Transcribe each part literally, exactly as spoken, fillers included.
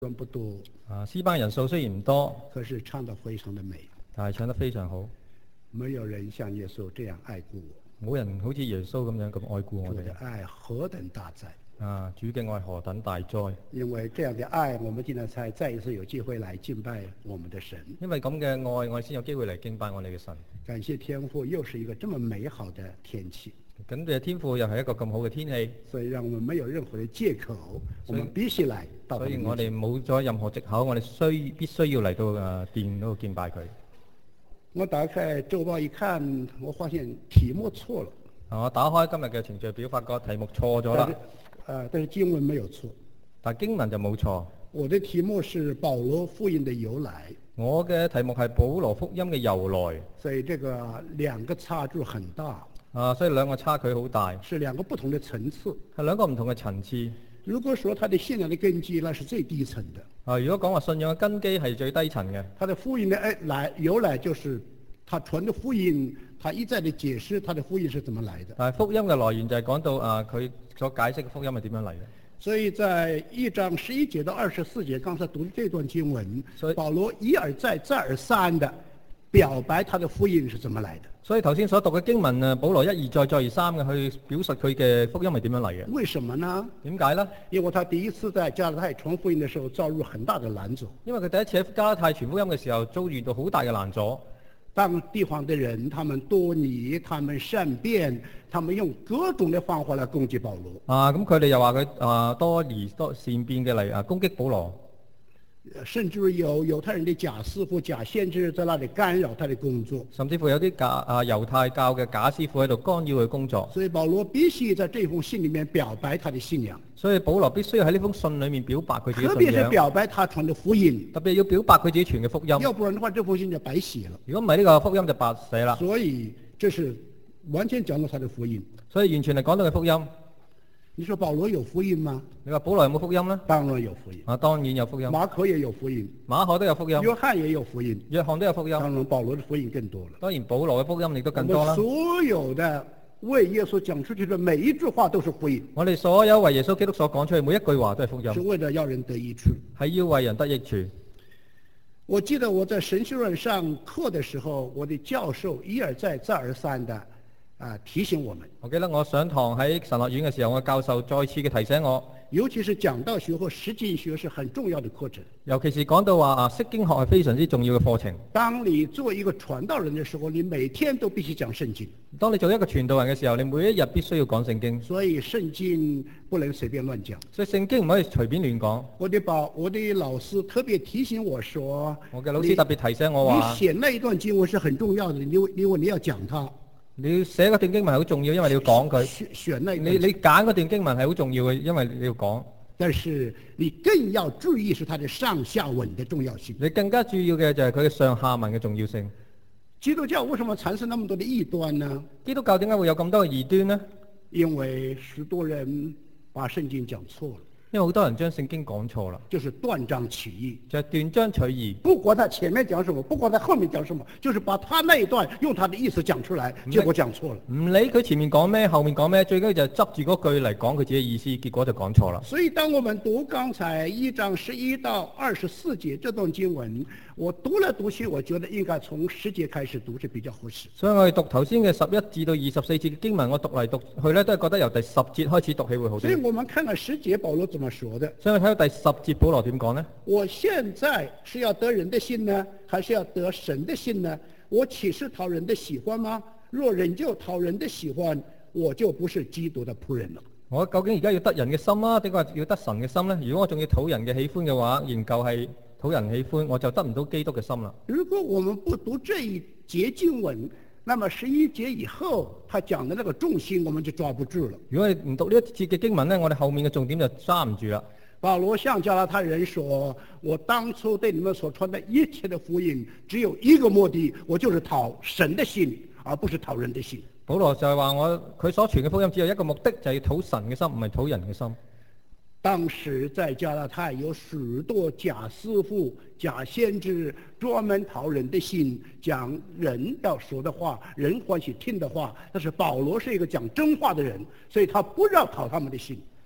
人不多啊，詩班人數雖然唔多， 可是唱得非常的美。 但係唱得非常好。 沒有人像耶穌這樣愛顧我， 冇人好似耶穌咁樣咁愛顧我主的哋。 愛何等大哉！ 啊，主嘅愛何等大哉！ 因為這樣的愛，我們今天才再一次有機會來敬拜我們的神。 因為咁嘅愛，我哋先有機會嚟敬拜我哋嘅神。 感謝天父，又是一個這麼美好的天氣。 咁嘅天父又係一個咁好嘅天氣， 所以讓我們沒有任何的借口，我們必須來到他的面前。 所以我哋冇咗任何藉口，我哋需必須要嚟到誒殿嗰度敬拜佢。 我打開週報一看，我發現題目錯了。 啊，我打開今日嘅程序表，發覺題目錯咗啦。 啊，但是經文沒有錯， 但經文就冇錯。 我的題目是保羅福音的由來。 我嘅題目係保羅福音嘅由來。 所以這個兩個差距很大。 啊，所以兩個差距好大。 是兩個不同的層次。 係兩個唔同嘅層次。 如果說他的信仰的根基，那是最低層的。 啊，如果講話信仰嘅根基係最低層嘅。 他的福音的來由來就是他傳的福音，他一再的解釋他的福音是怎麼來的。 但係福音嘅來源就係講到啊，佢所解釋嘅福音係點樣嚟嘅。 所以在一章十一節到二十四節，剛才讀的這段經文， 所以保羅一而再、再而三的表白他的福音是怎麼來的。 所以頭先所讀嘅經文啊，保羅一而再、再而三嘅去表述佢嘅福音係點樣嚟嘅。 為什麼呢？ 點解呢？ 因為他第一次在加拉太傳福音的時候遭遇很大的攔阻。 因為佢第一次喺加拉太傳福音嘅時候遭遇到好大嘅攔阻。 當地方的人，他們多疑，他們善辯，他們用各種的方法來攻擊保羅。 啊，咁佢哋又話佢啊多疑多善辯嘅嚟啊攻擊保羅。 甚至有猶太人的假師傅、假先知在那裡干擾他的工作， 甚至乎有啲假啊猶太教嘅假師傅喺度干擾佢工作。 所以保羅必須在這封信裡面表白他的信仰。 所以保羅必須要喺呢封信裡面表白佢自己信仰。 特別是表白他傳的福音， 特別要表白佢自己傳嘅福音。 要不然的話，這封信就白寫了。 如果唔係呢個福音就白寫啦。 所以這是完全講到他的福音。 所以完全係講到佢福音。 你說保羅有福音嗎？ 你話保羅有冇福音呢？ 當然有福音。 啊，當然有福音。 馬可也有福音， 馬可都有福音。 約翰也有福音， 約翰都有福音。 當然保羅的福音更多了。 當然保羅嘅福音亦都更多啦。 所有的為耶穌講出去的每一句話都是福音。 我哋所有為耶穌基督所講出去每一句話都係福音。 是為了要人得益處。 係要為人得益處。 我記得我在神學院上課的時候，我的教授一而再、再而三的啊提醒我們。 我記得我上堂喺神學院嘅時候，我教授再次嘅提醒我， 尤其是講道學或釋經學是很重要的課程。 尤其是講到話啊釋經學係非常之重要嘅課程。 當你做一個傳道人的時候，你每天都必須講聖經。 當你做一個傳道人嘅時候，你每一日必須要講聖經。 所以聖經不能隨便亂講。 所以聖經唔可以隨便亂講。 我的保我的老師特別提醒我說， 我嘅老師特別提醒我話， 你寫那一段經文是很重要的，你因為你要講它。 你要寫嗰段經文係好重要，因為你要講佢。 選選那你你揀嗰段經文係好重要嘅，因為你要講。 但是你更要注意是它的上下文的重要性。 你更加注要嘅就係佢嘅上下文嘅重要性。 基督教為什麼產生那麼多的異端呢？ 基督教點解會有咁多嘅異端呢？ 因為許多人把聖經講錯了。 因為好多人將聖經講錯啦， 就是斷章取義， 就係斷章取義。 不管他前面講什麼，不管他後面講什麼，就是把他那一段用他的意思講出來，結果講錯了。 唔理佢前面講咩，後面講咩，最緊要就係執住嗰句嚟講佢自己嘅意思，結果就講錯啦。 所以當我們讀剛才一章十一到二十四節這段經文，我讀來讀去，我覺得應該從十節開始讀是比較合適。 所以我哋讀頭先嘅十一至到二十四節嘅經文，我讀嚟讀去咧，都係覺得由第十節開始讀起會好啲。 所以我們看看十節保羅怎麼說的。 所以我睇到第十節保羅點講呢？ 我現在是要得人的信呢，還是要得神的信呢？我豈是討人的喜歡嗎？若仍舊討人的喜歡，我就不是基督的僕人了。 我究竟而家要得人嘅心啊，定係要得神嘅心呢？如果我仲要討人嘅喜歡嘅話，仍舊係討人喜歡，我就得唔到基督嘅心啦。 如果我們不讀這一節經文，那麼十一節以後他講的那個重心我們就抓不住了。 如果你唔讀呢一節嘅經文呢，我哋後面嘅重點就抓唔住啦。 保羅向加拉太人說，我當初對你們所傳的一切的福音只有一個目的，我就是討神的心，而不是討人的心。 保羅就係話我佢所傳嘅福音只有一個目的，就係要討神嘅心，唔係討人嘅心。 當時在加拉太有許多假師傅、假先知，專門討人的心，講人要說的話，人歡喜聽的話。但是保羅是一個講真話的人，所以他不要討他們的心。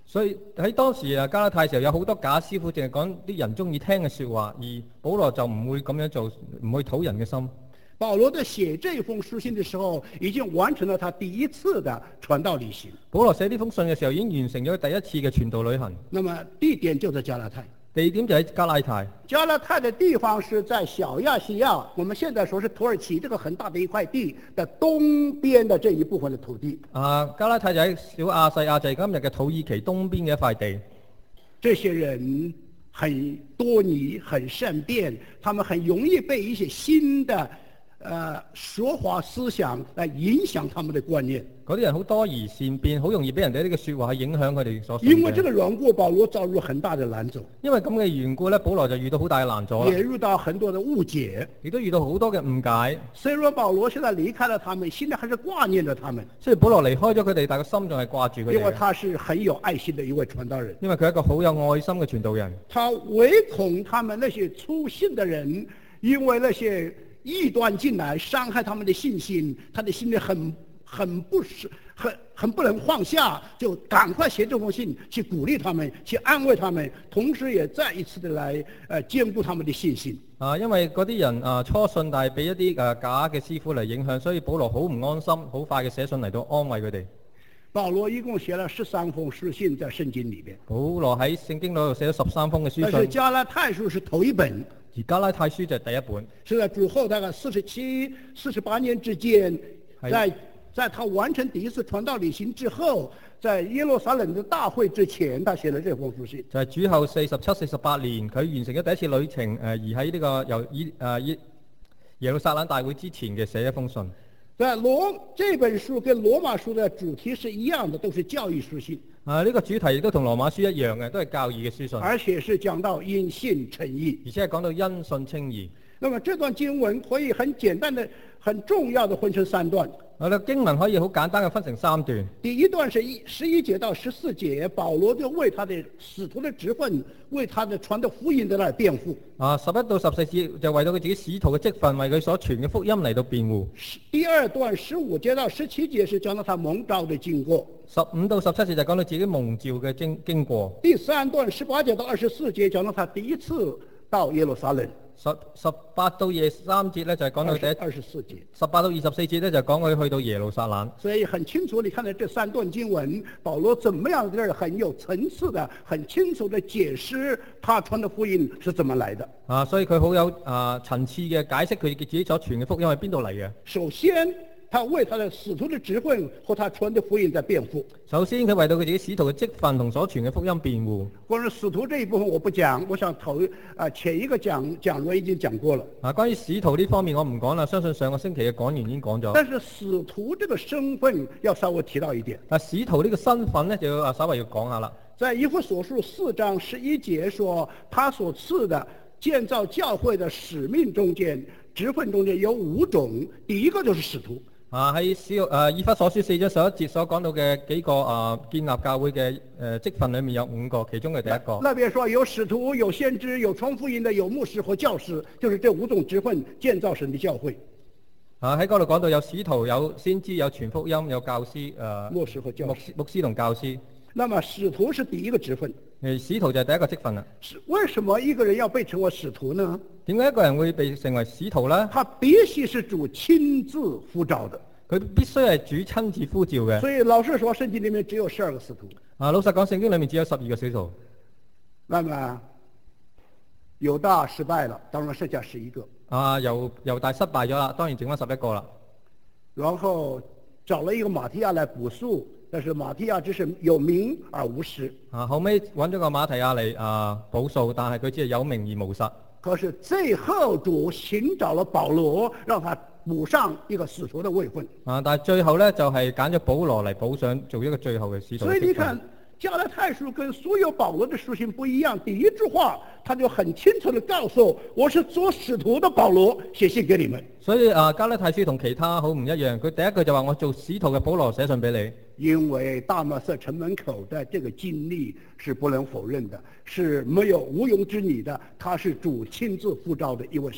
所以喺當時啊加拉太嘅時候，有好多假師傅，淨係講啲人中意聽嘅説話，而保羅就唔會咁樣做，唔會討人嘅心。 保羅在寫這封書信的時候，已經完成了他第一次的傳道旅行。 保羅寫呢封信嘅時候，已經完成咗第一次嘅傳道旅行。 那麼地點就在加拉太。 地點就喺加拉太。 加拉太的地方是在小亞細亞，我們現在說是土耳其這個很大的一塊地的東邊的這一部分的土地。 啊，加拉太就喺小亞細亞，就係今日嘅土耳其東邊嘅一塊地。 這些人很多疑，很善變，他們很容易被一些新的呃說話思想來影響他們的觀念。 嗰啲人好多疑善變，好容易俾人哋呢個説話去影響佢哋所信嘅。 因為這個緣故，保羅遭遇很大的難阻。 因為咁嘅緣故咧，保羅就遇到好大嘅難阻啦， 也遇到很多的誤解， 亦都遇到好多嘅誤解。 雖然保羅現在離開了他們，心裏還是掛念着他們。 雖然保羅離開咗佢哋，但個心仲係掛住佢哋。 因為他是很有愛心的一位傳道人。 因為佢係一個好有愛心嘅傳道人。 他唯恐他們那些粗信的人，因為那些異端進來傷害他們的信心，他的心裏很很不是很很不能放下，就趕快寫這封信去鼓勵他們，去安慰他們，同時也再一次的來呃堅固他們的信心。 啊，因為嗰啲人啊初信，但係俾一啲誒、啊、假嘅師傅嚟影響，所以保羅好唔安心，好快嘅寫信嚟到安慰佢哋。 保羅一共寫了十三封書信在聖經裏邊。 保羅喺聖經度寫咗十三封嘅書信。 但是加拉太書是頭一本。 而加拉太書就係第一本， 是在主後大概四十七、四十八年之間，在在他完成第一次傳道旅行之後，在耶路撒冷的大會之前，他寫了這封書信。 就係主後四十七、四十八年，佢完成咗第一次旅程，誒、呃、而喺呢、這個由以誒耶耶路撒冷大會之前嘅寫一封信。 在羅這本書跟羅馬書的主題是一樣的，都是教育書信。 啊，呢、這個主題亦都同羅馬書一樣嘅，都係教義嘅書信。 而且是講到因信稱義， 而且係講到因信稱義。 那麼這段經文可以很簡單的、很重要的分成三段。 我哋經文可以好簡單嘅分成三段。 第一段是一十一節到十四節，保羅就為他的使徒的職分，為他的傳的福音在那辯護。 啊，十一到十四節就為到佢自己使徒嘅職分，為佢所傳嘅福音嚟到辯護。 第二段十五節到十七節是講到他蒙召的經過。 十五到十七節就講到自己蒙召嘅經經過。 第三段十八節到二十四節講到他第一次到耶路撒冷。 十十八到廿三節咧就係講到第一二十四節。 十八到二十四節咧就講佢去到耶路撒冷。 所以很清楚，你看到這三段經文，保羅怎麼樣在這很有層次的、很清楚的解釋他傳的福音是怎麼來的。 啊，所以佢好有啊層次嘅解釋佢自己所傳嘅福音係邊度嚟嘅。 首先，他為他的使徒的職分和他傳的福音在辯護。 首先，佢為到佢自己使徒嘅職分同所傳嘅福音辯護。 關於使徒這一部分我不講，我想頭啊前一個講講員已經講過了。 啊，關於使徒呢方面我唔講啦，相信上個星期嘅講員已經講咗。 但是使徒這個身份要稍微提到一點。 啊，使徒呢個身份呢，就要啊稍微要講下啦。 在以弗所書四章十一節說，他所賜的建造教會的使命中間，職分中間有五種，第一個就是使徒。 啊，喺小誒以弗所書四章十一節所講到嘅幾個啊建立教會嘅誒職分裏面有五個，其中嘅第一個。 那邊說有使徒、有先知、有傳福音的、有牧師和教師，就是這五種職分建造神的教會。 啊，喺嗰度講到有使徒、有先知、有傳福音、有教師誒、呃、 牧師和教師。 牧師牧師同教師。 那麼使徒是第一個職分。 誒，使徒就係第一個職分啦。 是為什麼一個人要被稱為使徒呢？ 點解一個人會被成為使徒呢？ 他必須是主親自呼召的。 佢必須係主親自呼召嘅。 所以老實說，聖經裏面只有十二個使徒。 啊，老實講，聖經裏面只有十二個使徒。 那麼猶大失敗了，當然剩下十一個。 啊，猶猶大失敗咗啦，當然剩翻十一個啦。 然後找了一個馬提亞來補數，但是馬提亞只是有名而無實。 啊，後尾揾咗個馬提亞嚟啊補數，但係佢只係有名而無實。 可是最後主尋找了保羅，讓他補上一個使徒的位分。 啊，但係最後咧就係揀咗保羅嚟補上，做一個最後嘅使徒。 所以你看，加拉太書跟所有保羅的書信不一樣，第一句話他就很清楚地告訴我是做使徒的保羅寫信給你們。 所以啊，加拉太書同其他好唔一樣，佢第一句就話我做使徒嘅保羅寫信俾你。 因為大馬色城門口的這個經歷是不能否認的，是沒有毋庸置疑的，他是主親自呼召的一位使徒。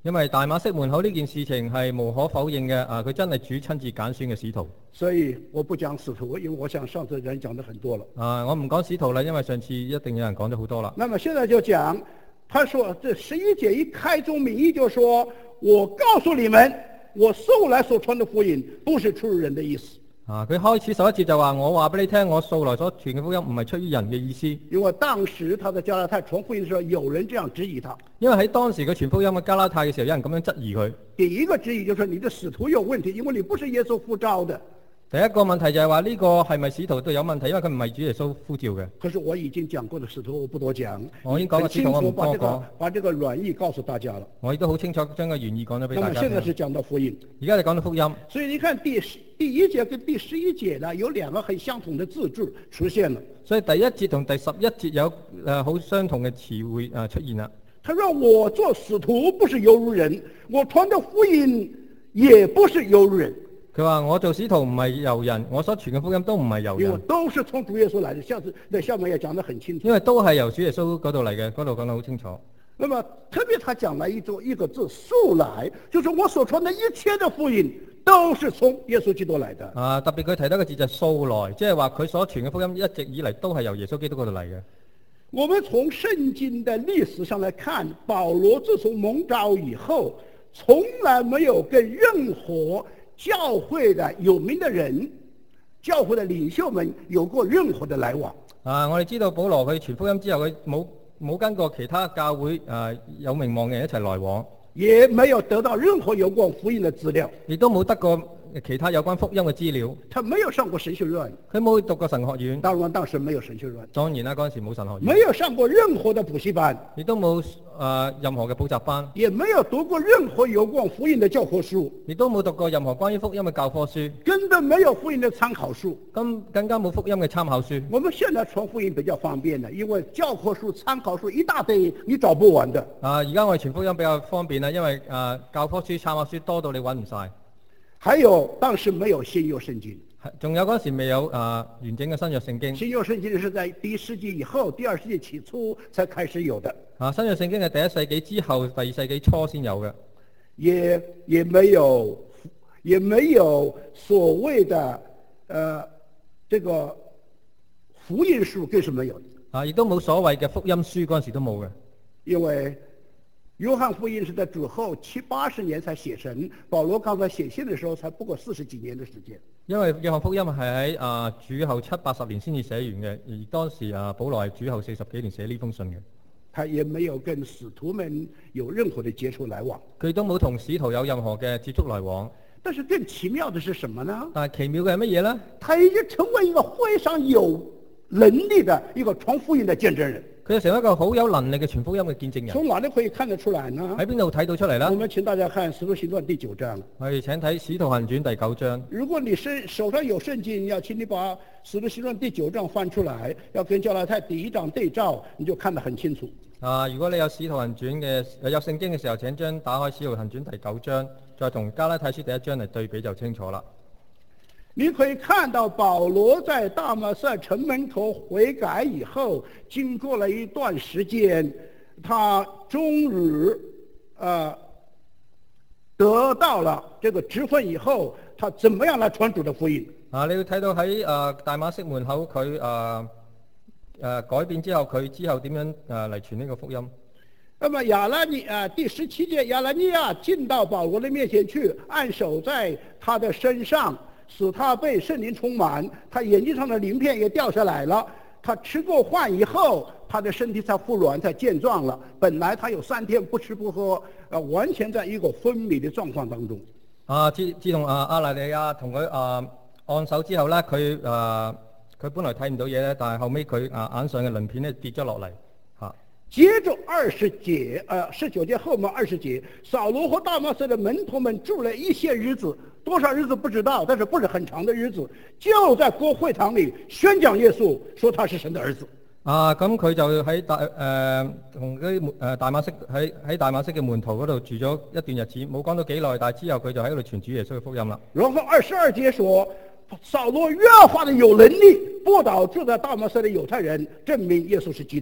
因為大馬色門口呢件事情係無可否認嘅，啊，佢真係主親自揀選嘅使徒。 所以我不講使徒，因為我想上次人講得很多了。 啊，我唔講使徒啦，因為上次一定有人講咗好多啦。 那麼現在就講，他說這十一節一開宗明義就說，我告訴你們，我素來所傳的福音不是出於人的意思。 啊，佢開始十一節就話，我話俾你聽，我素來所傳嘅福音唔係出於人嘅意思。 因為當時他在加拉太傳福音的時候，有人這樣質疑他。 因為喺當時佢傳福音嘅加拉太嘅時候，有人咁樣質疑佢。 第一個質疑就是你的使徒有問題，因為你不是耶穌呼召的。 第一個問題就係話呢個係咪使徒都有問題，因為佢唔係主耶穌呼召嘅。 可是我已經講過的使徒，我不多講。 我已經講過使徒，我唔多講。 把這個軟意告訴大家了。 我亦都好清楚將個原意講咗俾大家聽。 那麼現在是講到福音， 而家你講到福音， 所以你看第十第一節跟第十一節呢，有兩個很相同的字句出現了。 所以第一節同第十一節有誒好相同嘅詞彙誒出現啦。 他說我做使徒不是猶如人，我傳的福音也不是猶如人。 佢話我做使徒唔係由人，我所傳嘅福音都唔係由人， 因為都是從主耶穌來的。下次在下面也講得很清楚。 因為都係由主耶穌嗰度嚟嘅，嗰度講得好清楚。 那麼特別他講了一種一個字，素來，就是我所傳的一切的福音都是從耶穌基督來的。 啊，特別佢提到個字就係素來，即係話佢所傳嘅福音一直以嚟都係由耶穌基督嗰度嚟嘅。 我們從聖經的歷史上來看，保羅自從蒙召以後，從來沒有跟任何教會的有名的人、教會的領袖們有過任何的來往。 啊，我哋知道保羅佢傳福音之後，佢冇冇跟過其他教會啊有名望嘅人一齊來往， 也沒有得到任何有關福音的資料， 亦都冇得過其他有關福音嘅資料。 他沒有上過神學院， 佢冇讀過神學院。 當然當時沒有神學院。 當然啦，嗰陣時冇神學院。 沒有上過任何的補習班， 亦都冇誒任何嘅補習班， 也沒有讀過任何有關福音的教科書， 亦都冇讀過任何關於福音嘅教科書， 根本沒有福音的參考書， 更更加冇福音嘅參考書。 我們現在傳福音比較方便的，因為教科書、參考書一大堆，你找不完的。 啊，而家我哋傳福音比較方便啦，因為誒、啊、教科書、參考書多到你揾唔晒。 還有當時沒有新約聖經， 仲有嗰時未有誒、啊、完整嘅新約聖經。 新約聖經是在第一世紀以後，第二世紀起初才開始有的。 啊，新約聖經係第一世紀之後，第二世紀初先有嘅。 也也沒有，也沒有所謂的，呃，這個福音書更是沒有的。 啊，亦都冇所謂嘅福音書，嗰陣時都冇嘅。 因為約翰福音是在主後七八十年才寫成，保羅剛才寫信的時候才不過四十幾年的時間。 因為約翰福音係喺啊主後七八十年先至寫完嘅，而當時啊保羅係主後四十幾年寫呢封信嘅。 他也沒有跟使徒們有任何的接觸來往， 佢都冇同使徒有任何嘅接觸來往。 但是更奇妙的是什麼呢？ 但係奇妙嘅係乜嘢呢？ 他已經成為一個非常有能力的一個傳福音的見證人。 佢就成為一個好有能力嘅傳福音嘅見證人。 從哪裏可以看得出來呢？ 喺邊度睇到出嚟呢？ 我們請大家看《使徒行傳》第九章。 我哋請睇《使徒行傳》第九章。 如果你是手上有聖經，要請你把《使徒行傳》第九章翻出來，要跟加拉太第一章對照，你就看得很清楚。 啊，如果你有《使徒行傳》嘅有聖經嘅時候，請將打開《使徒行傳》第九章，再同加拉太書第一章嚟對比就清楚啦。 你可以看到保羅在大馬色城門口悔改以後，經過了一段時間，他終於呃得到了這個職分以後，他怎麼樣來傳主的福音？ 啊，你要睇到喺誒大馬色門口佢誒誒改變之後，佢之後點樣誒嚟傳呢個福音？ 那麼亞拿尼啊，第十七節，亞拿尼亞進到保羅的面前去，按手在他的身上，使他被聖靈充滿，他眼睛上的鱗片也掉下來了。他吃過飯以後，他的身體才復軟，才健壯了。本來他有三天不吃不喝，呃，完全在一個昏迷的狀況當中。 啊，自自從啊亞拿尼亞同佢啊按手之後咧，佢誒佢本來睇唔到嘢咧，但係後尾佢啊眼上嘅鱗片咧跌咗落嚟嚇。 接着二十節，呃，十九節後面二十節，掃羅和大馬色的門徒們住了一些日子，多少日子不知道，但是不是很長的日子，就在國會堂裏宣講耶穌，說他是神的兒子。 啊，咁佢就喺大誒同啲誒大馬色喺喺大馬色嘅門徒嗰度住咗一段日子，冇講到幾耐，但係之後佢就喺嗰度傳主耶穌嘅福音啦。 然後二十二節說，掃羅越發的有能力，駁倒住在大馬色的猶太人，證明耶穌是基督。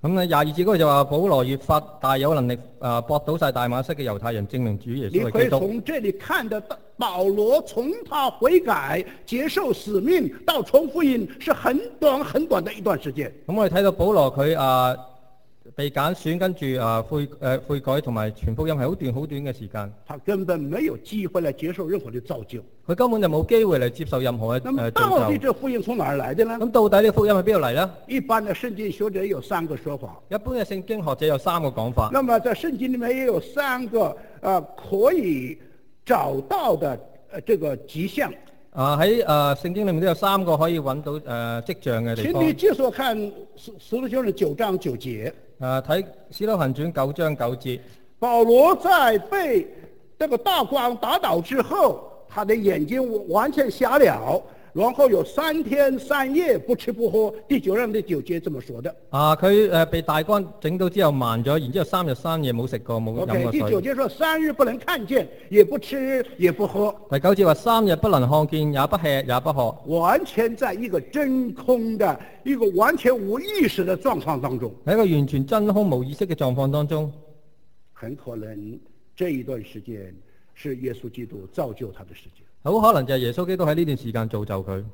咁咧廿二節嗰個就話保羅越發大有能力啊，駁倒晒大馬色嘅猶太人，證明主耶你可以穌係基督。 從這裡看得到，保羅從他悔改、接受使命到傳福音，是很短很短的一段時間。 咁我哋睇到保羅佢啊被揀選，跟住啊悔誒悔改同埋傳福音係好短好短嘅時間。 他根本沒有機會來接受任何的造就。 佢根本就冇機會嚟接受任何嘅那麼誒到底造就。 這福音從哪兒來的呢？ 咁到底呢個福音喺邊度嚟呢？ 一般的聖經學者有三個說法。 一般嘅聖經學者有三個講法。 那麼在聖經裡面也有三個呃可以找到的呃這個跡象。 啊喺誒聖經裏面都有三個可以揾到誒跡象嘅地方。 請你接着看使使徒行傳九章九節。 誒睇使徒行傳九章九節。 保羅在被這個大光打倒之後，他的眼睛完全瞎了，然後有三天三夜不吃不喝。第九章的九節這麼說的。 啊，佢誒被大光整到之後慢咗，然之後三日三夜冇食過冇飲 OK， 過第九水。 節說三日不能看見，也不吃也不喝， 第九節話三日不能看見，也不吃也不喝， 完全在一個真空的一個完全無意識的狀況當中。 喺一個完全真空無意識嘅狀況當中， 很可能這一段時間是耶穌基督造就他的時間。 好可能就係耶穌基督喺呢段時間造就佢。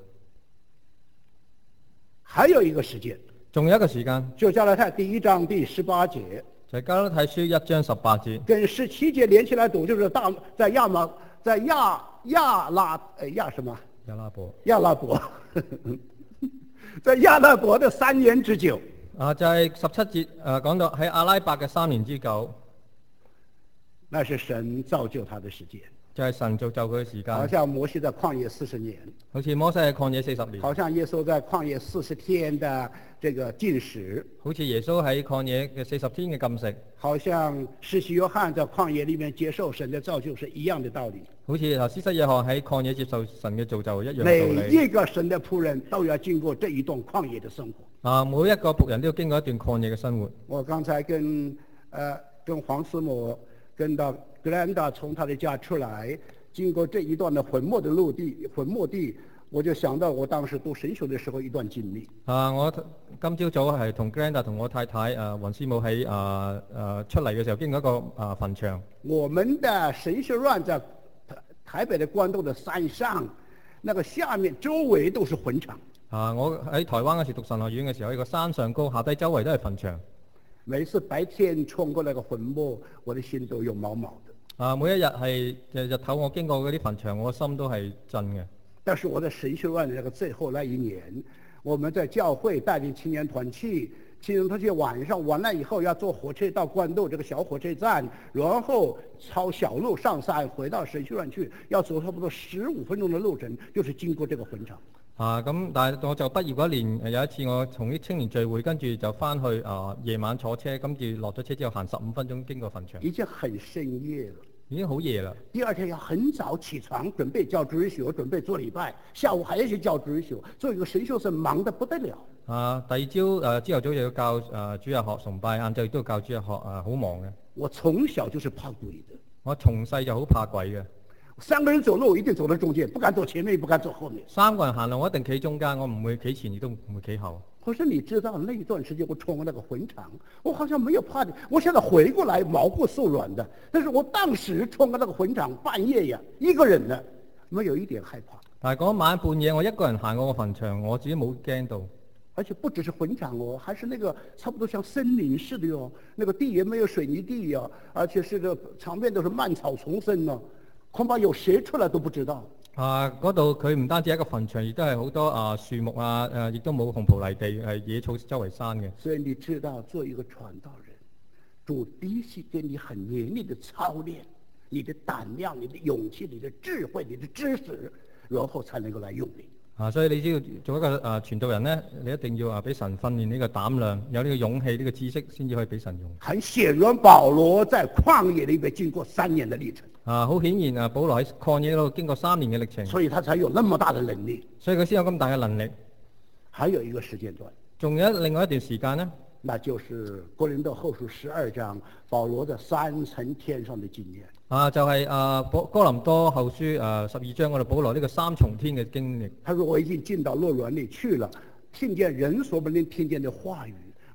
還有一個時間， 仲有一個時間， 就加拉太第一章第十八節， 就係加拉太書一章十八節， 跟十七節連起來讀，就是大在亞馬在亞亞拉呃亞什麼亞拉伯。 亞拉伯，在亞拉伯的三年之久。 啊，就係十七節誒講到喺阿拉伯嘅三年之久， 那是神造就他的時間。 就係神造就佢嘅時間。 好像摩西在曠野四十年， 好似摩西喺曠野四十年， 好像耶穌在曠野四十天的這個禁食， 好似耶穌喺曠野嘅四十天嘅禁食， 好像施洗約翰在曠野裏面接受神的造就是一樣的道理。 好似啊施洗約翰喺曠野接受神嘅造就一樣嘅道每理。 一個神的僕人都要經過這一段曠野的生活。 啊，每一個僕人都要經過一段曠野嘅生活。 我剛才跟呃跟黃師母跟到格蘭達從他的家出來，經過這一段的墳墓的路地墳墓地，我就想到我當時讀神學的時候一段經歷。 啊，我今朝早係同 Glenda 同我太太啊黃師母喺啊啊出嚟嘅時候，經過一個啊墳場。 我們的神學院在台台北的關渡的山上，那個下面周圍都是墳場。 啊，我喺台灣嗰時讀神學院嘅時候，一個山上高，下低周圍都係墳場。 每次白天衝過那個墳墓，我的心都有毛毛的。 啊，每一日係日日頭我經過嗰啲墳場，我心都係震嘅。 但是我在神學院的那個最後那一年，我們在教會帶領青年團契，青年團契晚上完了以後要坐火車到關渡這個小火車站，然後抄小路上山回到神學院去，要走差不多十五分鐘的路程，就是經過這個墳場。 啊，咁但係我就畢業嗰年，有一次我同啲青年聚會，跟住就翻去啊，夜晚坐車，跟住落咗車之後行十五分鐘經過墳場， 已經很深夜了。 已經好夜啦。 第二天要很早起床，準備教主日學，準備做禮拜，下午還要去教主日學，做一個神學生忙得不得了。 啊，第二朝誒朝頭早又要教誒、啊、主日學崇拜，晏晝亦都要教主日學，啊好忙嘅。 我從小就是怕鬼的， 我從細就好怕鬼嘅。 三個人走路，我一定走到中間，不敢走前面，也不敢走後面。 三個人行路，我一定企中間，我唔會企前，亦都唔會企後。 可是你知道那一段時間我衝過那個墳場，我好像沒有怕的。我現在回過來毛骨悚然的，但是我當時衝過那個墳場，半夜呀，一個人呢，沒有一點害怕。 但係嗰晚半夜，我一個人行過個墳場，我自己冇驚到。 而且不只是墳場哦，還是那個差不多像森林似的喲，那個地也沒有水泥地呀，而且是個旁邊都是蔓草叢生呢，恐怕有誰出來都不知道。 啊，嗰度佢唔單止係一個墳場，亦都係好多啊樹木啊，誒亦都冇紅葡泥地，係野草周圍生嘅。 所以你知道，做一個傳道人，主必須給你很嚴厲的操練，你的膽量、你的勇氣、你的智慧、你的知識，然後才能夠來用你。 啊，所以你只要做一個啊傳道人咧，你一定要啊俾神訓練呢個膽量，有呢個勇氣、呢個知識，先至可以俾神用。 很顯然，保羅在曠野裏邊經過三年的歷程。 啊，好顯然啊，保羅喺曠野嗰度經過三年嘅歷程， 所以他才有那麼大的能力。 所以佢先有咁大嘅能力。 還有一個時間段， 仲有另外一段時間呢， 那就是哥林多後書十二章保羅的三層天上的經驗。 啊，就係、是、啊，哥林多後書啊十二章嗰度保羅呢個三重天嘅經歷。 他說：我已經進到樂園裏去了，聽見人所不能聽見的話語，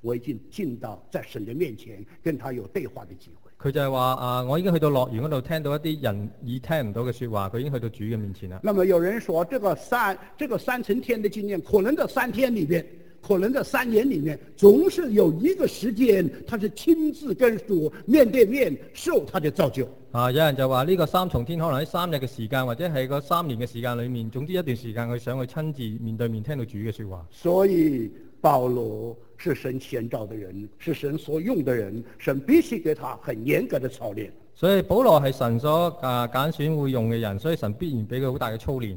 我已經進到在神的面前，跟他有對話的機會。 佢就係話啊，我已經去到樂園嗰度聽到一啲人耳聽唔到嘅説話，佢已經去到主嘅面前啦。 那麼有人說，這個三這個三層天的經驗，可能在三天裏面，可能在三年裏面，總是有一個時間，他是親自跟主面對面受他的造就。 啊，有人就話呢個三重天可能喺三日嘅時間，或者係個三年嘅時間裏面，總之一段時間佢想去親自面對面聽到主嘅説話。 所以保羅是神選召的人，是神所用的人，神必須給他很嚴格的操練。 所以保羅係神所啊揀選會用嘅人，所以神必然俾佢好大嘅操練。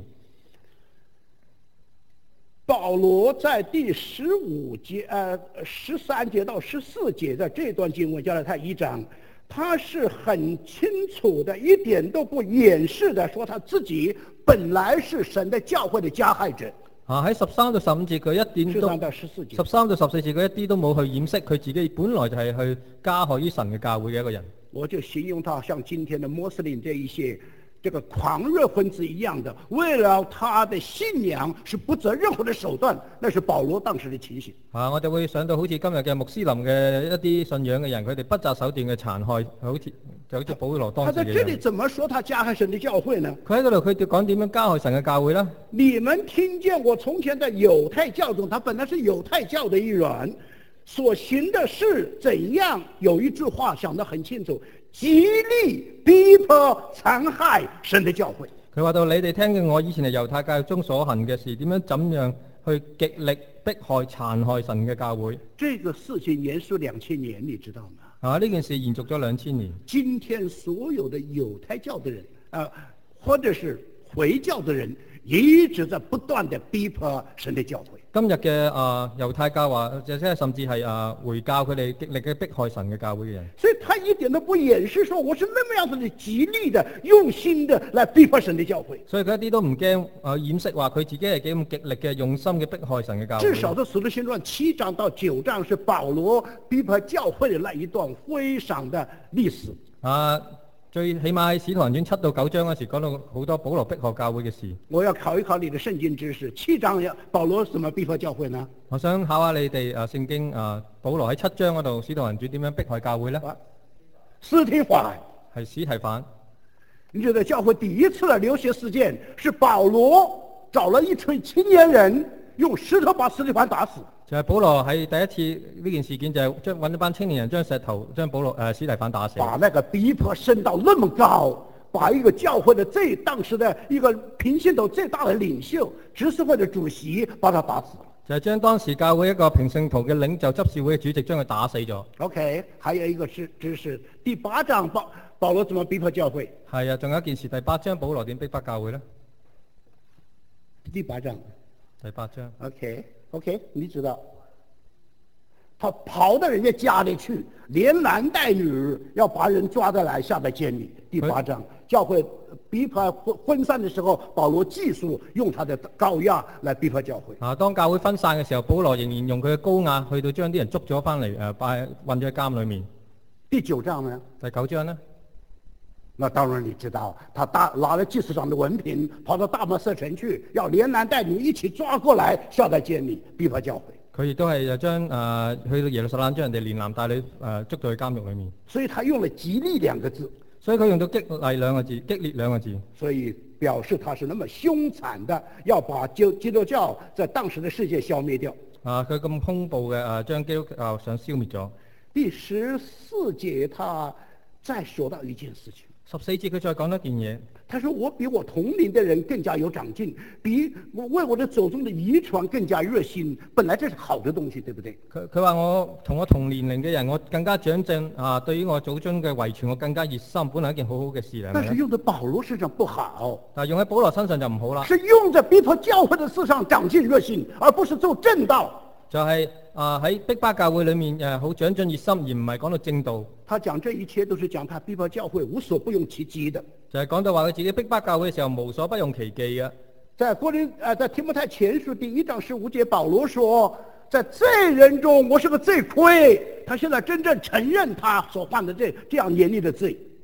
保羅在第十五節、呃十三節到十四節的這段經文，加拉太一章，他是很清楚的，一點都不掩飾的，說他自己本來是神的教會的加害者。 啊，喺十三到十五節佢一點都十三到十四節， 十三到十四節佢一啲都冇去掩飾佢自己本來就係去加害於神嘅教會嘅一個人。 我就形容他像今天的穆斯林這一些這個狂熱分子一樣的，為了他的信仰是不擇任何的手段，那是保羅當時的情形。 啊，我就會想到好似今日嘅穆斯林嘅一啲信仰嘅人，佢哋不擇手段嘅殘害，好似就好似保羅當時嘅。 他在這裡怎麼說他加害神的教會呢？ 佢喺嗰度佢講點樣加害神嘅教會呢？ 你們聽見我從前在猶太教中，他本來是猶太教的一員，所行的是怎樣？有一句話講得很清楚，極力逼迫殘害神的教會。 佢話到你哋聽見我以前係猶太教中所行嘅事，點樣怎樣去極力迫害殘害神嘅教會？ 這個事情延續兩千年，你知道嗎？ 啊，呢件事延續咗兩千年。 今天所有的猶太教的人，啊、呃，或者是回教的人，一直在不斷地逼迫神的教會。 今日嘅啊猶太教話，即係甚至係啊回教佢哋極力嘅迫害神嘅教會嘅人。 所以他一點都不掩飾，說我是那麼樣子的極力的、用心的來逼迫神的教會。 所以佢一啲都唔驚啊掩飾話佢自己係幾咁極力嘅用心嘅迫害神嘅教會。 至少在《使徒行傳》七章到九章是保羅逼迫教會的那一段非常的歷史。 啊。最起碼喺《使徒行傳》七到九章嗰時講到好多保羅迫害教會嘅事。 我要考一考你的聖經知識，七章保羅怎麼逼迫教會呢？ 我想考下你哋啊聖經啊，保羅喺七章嗰度《使徒行傳》點樣迫害教會呢？ 司提反係司提反。 你覺得教會第一次的流血事件是保羅找了一群青年人，用石頭把司提反打死。 就係保羅喺第一次呢件事件，就係將揾一班青年人將石頭將保羅誒、呃、司提反打死。 把那個逼迫升到那麼高，把一個教會的最當時的一個平信徒最大的領袖、執事會的主席，把他打死了。 就係將當時教會一個平信徒嘅領袖、執事會嘅主席將佢打死咗。 OK，還有一個知知識，第八章保保羅怎麼逼迫教會？ 係啊，仲有一件事，第八章保羅點逼迫教會呢？ 第八章。 第八章。 OK。OK， 你知道，他跑到人家家裏去，連男帶女，要把人抓得來下在監裏。第八章，教會逼迫分散的時候，保羅繼續用他的高壓來逼迫教會。 啊，當教會分散嘅時候，保羅仍然用佢嘅高壓去到將啲人捉咗翻嚟，誒，擺困咗喺監裏面。 第九章呢？ 第九章呢？ 那當然你知道，他大拿了祭司長的文憑，跑到大馬色城去，要連男帶女一起抓過來，下在監裏逼迫教會。 佢亦都係將誒去到耶路撒冷，將人哋連男帶女誒捉到去監獄裏面。 所以他用了激勵兩個字。 所以佢用到激勵兩個字，激烈兩個字。 所以表示他是那麼兇殘的，要把基基督教在當時的世界消滅掉。 啊，佢咁恐怖嘅誒，將基督教想消滅咗。 第十四節，他再說到一件事情。 十四節佢再講多件嘢， 他說我比我同齡的人更加有長進，比我為我的祖宗的遺傳更加熱心。本來這是好的東西，對不對？ 佢佢話我同我同年齡嘅人，我更加長進啊！對於我祖宗嘅遺傳，我更加熱心，本來一件好好嘅事嚟。 但是用在保羅身上不好， 但係用喺保羅身上就唔好啦。 是用在逼迫教會的事上長進熱心，而不是做正道。 就係、是、啊喺逼迫教會裏面誒好長進熱心，而唔係講到正道。 他講這一切都是講他逼迫教會無所不用其極的。 就係講到話佢自己逼迫教會嘅時候無所不用其極嘅。 在哥林誒，在提摩太前書第一章十五節，保羅說：在罪人中，我是個罪魁。他現在真正承認他所犯的這這樣嚴厲的罪。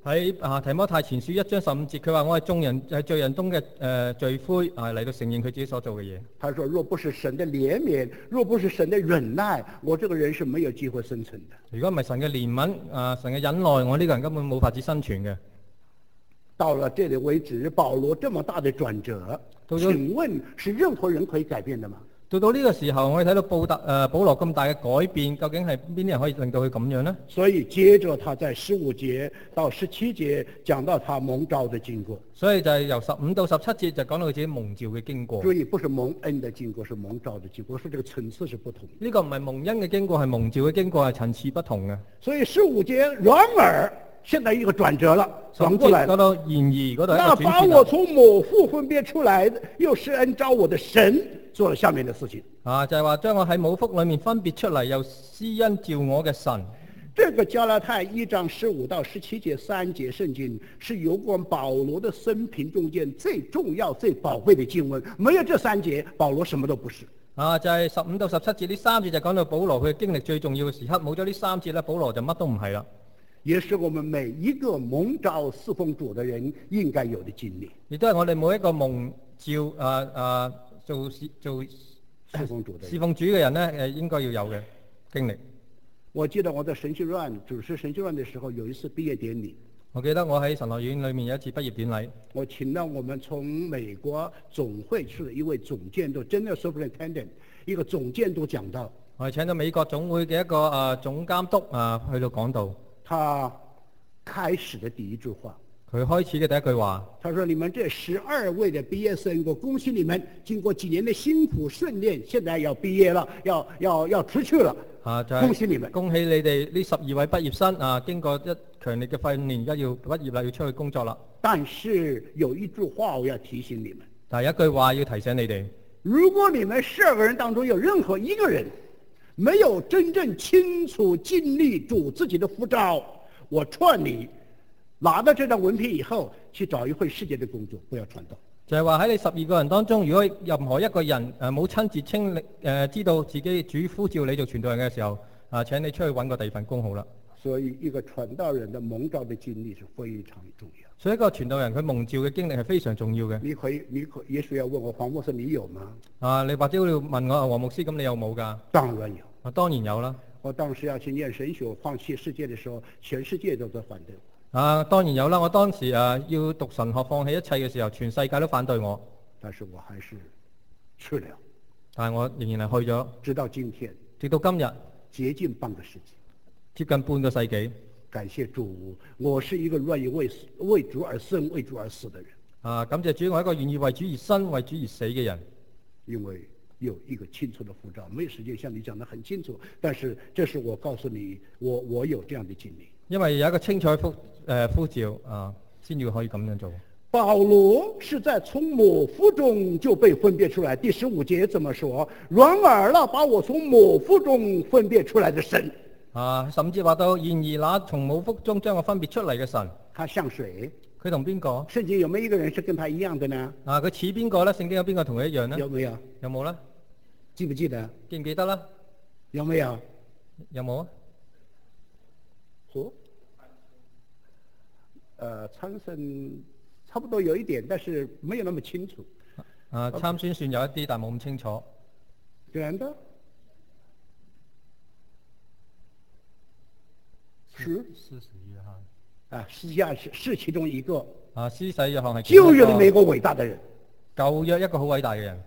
喺啊提摩太前書一章十五節，佢話我係眾人係罪人中嘅誒罪魁啊，嚟到承認佢自己所做嘅嘢。 他說：若不是神的憐憫，若不是神的忍耐，我這個人是沒有機會生存的。 如果唔係神嘅憐憫啊，神嘅忍耐，我呢個人根本冇法子生存嘅。 到了這裡為止，保羅這麼大的轉折，請問是任何人可以改變的嗎？ 到到呢個時候，我哋睇到布特誒、呃、保羅咁大嘅改變，究竟係邊啲人可以令到佢咁樣呢？ 所以接着他在十五節到十七節講到他蒙召的經過。 所以就係由十五到十七節就講到佢自己蒙召嘅經過。 注意，不是蒙恩的經過，是蒙召的經過，是這個層次是不同。 呢個唔係蒙恩嘅經過，係蒙召嘅經過，係層次不同嘅。 所以十五節然而現在一個轉折了，轉過來了。 嗰度然而嗰度一個轉折。 那把我從母腹分別出來的，又施恩召我的神，做了下面的事情。 啊，就係話將我喺母腹裏面分別出嚟，又施恩召我嘅神。 這個加拉太一章十五到十七節三節聖經是有關保羅的生平中間最重要、最寶貴的經文。沒有這三節，保羅什麼都不是。 啊，就係十五到十七節呢三節就講到保羅佢經歷最重要嘅時刻，冇咗呢三節咧，保羅就乜都唔係啦。 也是我們每一個蒙召侍奉主的人應該有的經歷。 亦都係我哋每一個蒙召啊啊做做侍奉主的侍奉主嘅人咧，誒應該要有嘅經歷。 我記得我在神學院主持神學院的時候，有一次畢業典禮。 我記得我喺神學院裏面有一次畢業典禮， 我請到我們從美國總會去的一位總監督 General Superintendent， 一個總監督講道。 我係請到美國總會嘅一個啊總監督啊去到講道。 他開始的第一句話， 佢開始嘅第一句話， 他說：你們這十二位的畢業生，我恭喜你們，經過幾年的辛苦訓練，現在要畢業了，要要要出去了。 啊，就係恭喜你們， 恭喜你哋呢十二位畢業生啊！經過一強烈嘅訓練，而家要畢業啦，要出去工作啦。 但是有一句話我要提醒你們， 但係一句話要提醒你哋： 如果你們十二個人當中有任何一個人沒有真正清楚經歷主自己的呼召，我勸你拿到這張文憑以後，去找一份世界的工作，不要傳道。 就係話喺你十二個人當中，如果任何一個人誒冇親自經歷誒知道自己主呼召你做傳道人嘅時候，啊請你出去揾個第二份工好啦。 所以一個傳道人的蒙召的經歷是非常重要。 所以一個傳道人佢蒙召嘅經歷係非常重要嘅。 你可以，你可也許要問我黃牧師，你有嗎？ 啊，你或者會問我啊，黃牧師，咁你有冇㗎？ 當然有。 啊，當然有啦。 我當時要去念神學，放棄世界的時候，全世界都在反對我。 啊，當然有啦！我當時啊要讀神學，放棄一切嘅時候，全世界都反對我。 但是我還是去了。 但係我仍然係去咗， 直到今天， 直到今日， 接近半個世紀， 接近半個世紀。 感謝主，我是一個願意為為主而生、為主而死的人。 啊，感謝主，我係一個願意為主而生、為主而死嘅人。 因為有一個清楚的呼召，沒有時間向你講得很清楚，但是這是我告訴你，我我有這樣的經歷。 因為有一個清楚呼誒、呃、呼召啊，先至可以咁樣做。 保羅是在從母腹中就被分別出來。第十五節怎麼說？然而那把我從母腹中分別出來的神啊，甚至話到，然而那從母腹中將我分別出嚟嘅神， 他像誰？ 佢同邊個？ 聖經有沒有一個人是跟他一樣的呢？ 啊，佢似邊個咧？聖經有邊個同佢一樣呢？ 有沒有？ 有冇咧？ 記不記得？ 記唔記得啦？ 有沒有？ 有冇啊？ 好。呃，參孫差不多有一點，但是沒有那麼清楚。 啊，參孫算有一啲，但冇咁清楚。 真的？是。 施洗約翰。 啊，施洗約翰是是其中一個。 啊，施洗約翰係舊約裏面一個偉大的人。 舊約一個好偉大嘅人。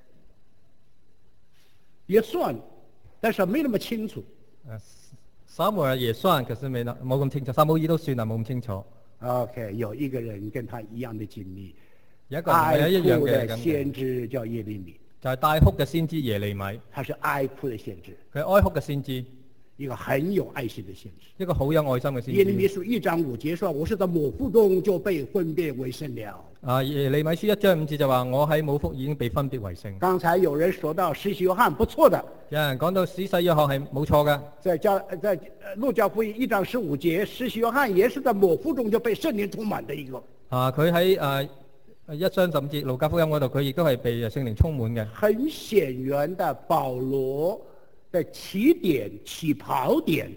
也算，但是沒那麼清楚。 誒，撒母耳也算，可是沒那冇咁清楚。撒母耳都算，但冇咁清楚。 OK，有一個人跟他一樣的經歷， 有一個係一樣嘅哀哭的先知叫耶利米， 就係帶哭嘅先知耶利米。 他是哀哭的先知， 佢哀哭嘅先知， 一個很有愛心的先知， 一個好有愛心嘅先知。 耶利米書一章五節說：我是在母腹中就被分別為聖了。 啊，耶利米書一章五節就話：我喺母腹已經被分別為聖。 剛才有人說到施洗約翰不錯的， 有人講到施洗約翰係冇錯嘅。 在加在路加福音一章十五節，施洗約翰也是在母腹中就被聖靈充滿的一個。 啊，佢喺誒一章十五節路加福音嗰度，佢亦都係被聖靈充滿嘅。 很顯然的，保羅的起點起跑點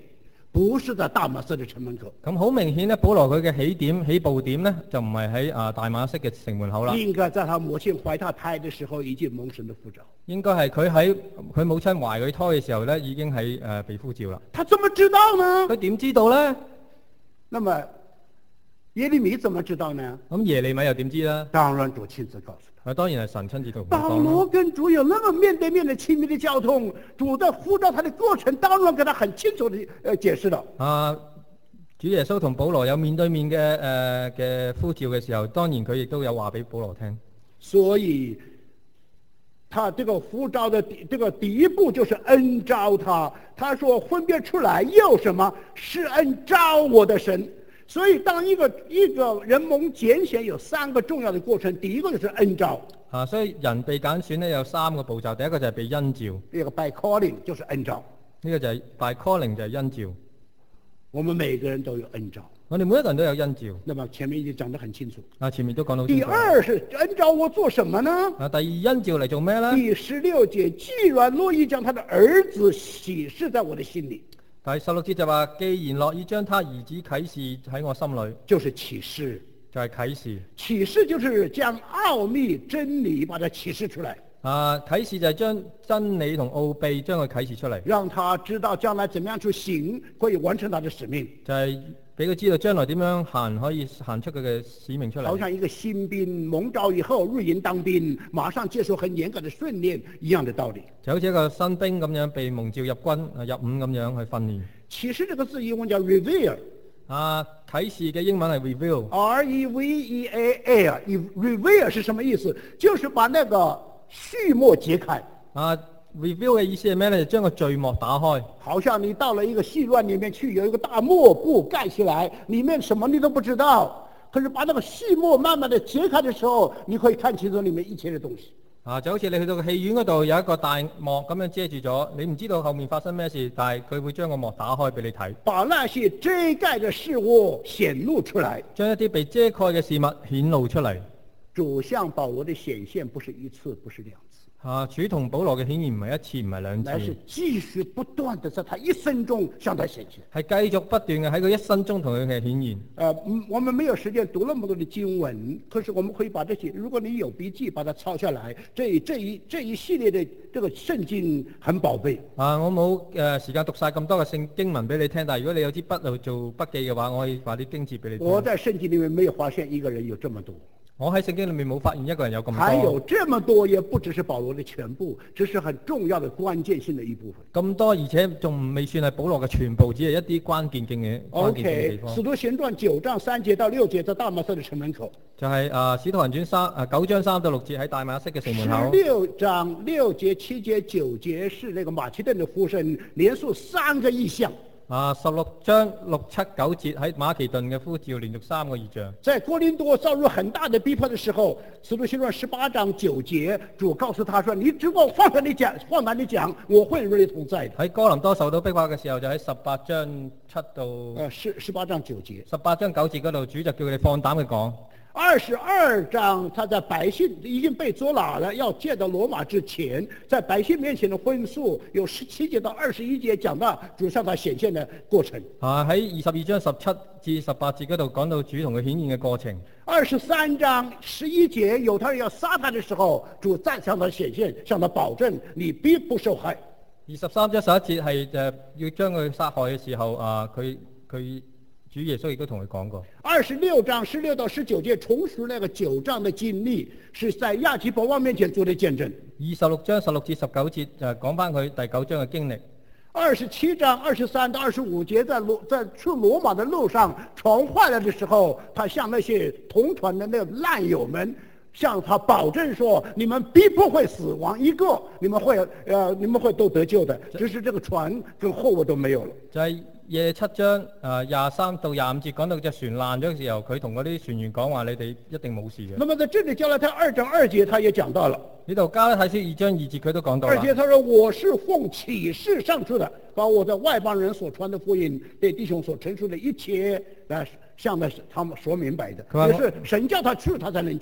不是在大馬色的城門口。 咁好明顯咧，保羅佢嘅起點起步點咧，就唔係喺啊大馬色嘅城門口啦。 應該在他母親懷他胎的時候已經蒙神的呼召。 應該係佢喺佢母親懷佢胎嘅時候咧，已經喺誒、呃、被呼召啦。 他怎麼知道呢？ 佢點知道咧？ 那麼耶利米怎麼知道呢？ 咁耶利米又點知咧？ 當然主親自告訴他。 啊，當然係神親自同佢保羅講。 跟主有那麼面對面的親密的交通，主在呼召他的過程當然給他很清楚的呃解釋了。 啊，主耶穌同保羅有面對面嘅誒嘅呼召嘅時候，當然佢亦都有話俾保羅聽。 所以，他這個呼召的第這個第一步就是恩召他。他說分別出來又什麼？是恩召我的神。所以，當一個一個人蒙揀選，有三個重要的過程。第一個就是恩召。 啊，所以人被揀選咧有三個步驟，第一個就係被恩召， 這個 by calling 就是恩召。 呢個就係 by calling 就係恩召。 我們每個人都有恩召。 我哋每一個人都有恩召。 那麼前面已經講得很清楚。 啊，前面都講到。 第二是恩召我做什麼呢？ 啊，第二恩召嚟做咩咧？ 第十六節，既然樂意將他的兒子啟示在我的心裏。 第十六節就話，既然樂意將他兒子啟示喺我心裏， 就是啟示， 就係啟示。 啟示就是將奧秘真理把它啟示出來。 啊，啟示就係將真理同奧秘將佢啟示出嚟， 讓他知道將來怎麼樣去行，可以完成他的使命。 就係俾佢知道將來點樣行可以行出佢嘅使命出嚟。 好像一個新兵蒙召以後入營當兵，馬上接受很嚴格的訓練一樣的道理。 就好似一個新兵咁樣被蒙召入軍入伍咁樣去訓練。 啟示這個字英文叫 reveal。 啊，啟示嘅英文係 reveal。R E V E A L。reveal 是什麼意思？就是把那個序幕揭開。 啊 ，reveal 嘅意思係咩咧？就將個序幕打開。 好像你到了一個戲院裏面去，有一個大幕布蓋起來，裏面什麼你都不知道。可是把那個序幕慢慢的揭開的時候，你可以看清楚裏面一切的東西。 啊，就好似你去到個戲院嗰度有一個大幕咁樣遮住咗，你唔知道後面發生咩事，但係佢會將個幕打開俾你睇， 把那些遮蓋的事物顯露出來， 將一啲被遮蓋嘅事物顯露出嚟。 主向保羅的顯現不是一次，不是兩次。 啊，主同保羅嘅顯現唔係一次，唔係兩次， 乃是繼續不斷的在他一生中向他顯現， 係繼續不斷嘅喺佢一生中同佢嘅顯現。 呃，我們沒有時間讀那麼多的經文，可是我們可以把這些，如果你有筆記，把它抄下來。這這一這一系列的這個聖經很寶貝。 啊，我冇誒、呃、時間讀晒咁多嘅聖經文俾你聽，但係如果你有支筆嚟做筆記嘅話，我可以把啲經節俾你聽。 我在聖經裏面沒有發現一個人有這麼多。 我喺聖經裏面冇發現一個人有咁多。 還有這麼多，也不只是保羅的全部，這是很重要的關鍵性的一部分。 咁多，而且仲未算係保羅嘅全部，只係一啲關鍵性嘅關鍵性嘅地方。 O K，使徒行傳九章三節到六節，在大馬色的城門口。 就係、是、啊，使徒行傳三啊九章三到六節喺大馬色嘅城門口。 十六章六節、七節、九節是那個馬其頓的呼聲，連續三個異象。 啊，十六章六七九節喺馬其頓嘅呼召，連續三個異象。 在哥林多遭遇很大的逼迫的時候，使徒行傳十八章九節，主告訴他說：你只管放膽地講，放膽地講，我會與你同在的。 喺哥林多受到逼迫嘅時候，就喺十八章七到呃十十八章九節。 十八章九節嗰度，主就叫佢哋放膽去講。 二十二章，他在百姓已經被捉拿了，要見到羅馬之前，在百姓面前的分數，有十七節到二十一節講到主向他顯現的過程。 啊，喺二十二章十七至十八節嗰度講到主同佢顯現嘅過程。 二十三章十一節，猶太人要殺他的時候，主再向他顯現，向他保證你必不受害。 二十三章十一節係誒要將佢殺害嘅時候，啊佢佢。主耶穌亦都同佢講過。 二十六章十六到十九節重述那個九章的經歷，是在亞基伯王面前做的見證。 二十六章十六至十九節就講翻佢第九章嘅經歷。 二十七章二十三到二十五節在羅在去羅馬的路上船壞了的時候，他向那些同船的那個爛友們，向他保證說：你們必不會死亡一個，你們會呃你們會都得救的。只是這個船跟貨物都沒有了。 就係廿七章誒廿三到廿五節講到隻船爛咗嘅時候，佢同嗰啲船員講話：你哋一定冇事嘅。 那麼在這裏加拉太二章二節，他也講到了。 呢度加拉太書二章二節佢都講到啦。 二節他說：我是奉啟示上去的，把我在外邦人所傳的福音，對弟兄所陳述的一切，來向他他們說明白的。也是神叫他去，他才能去的。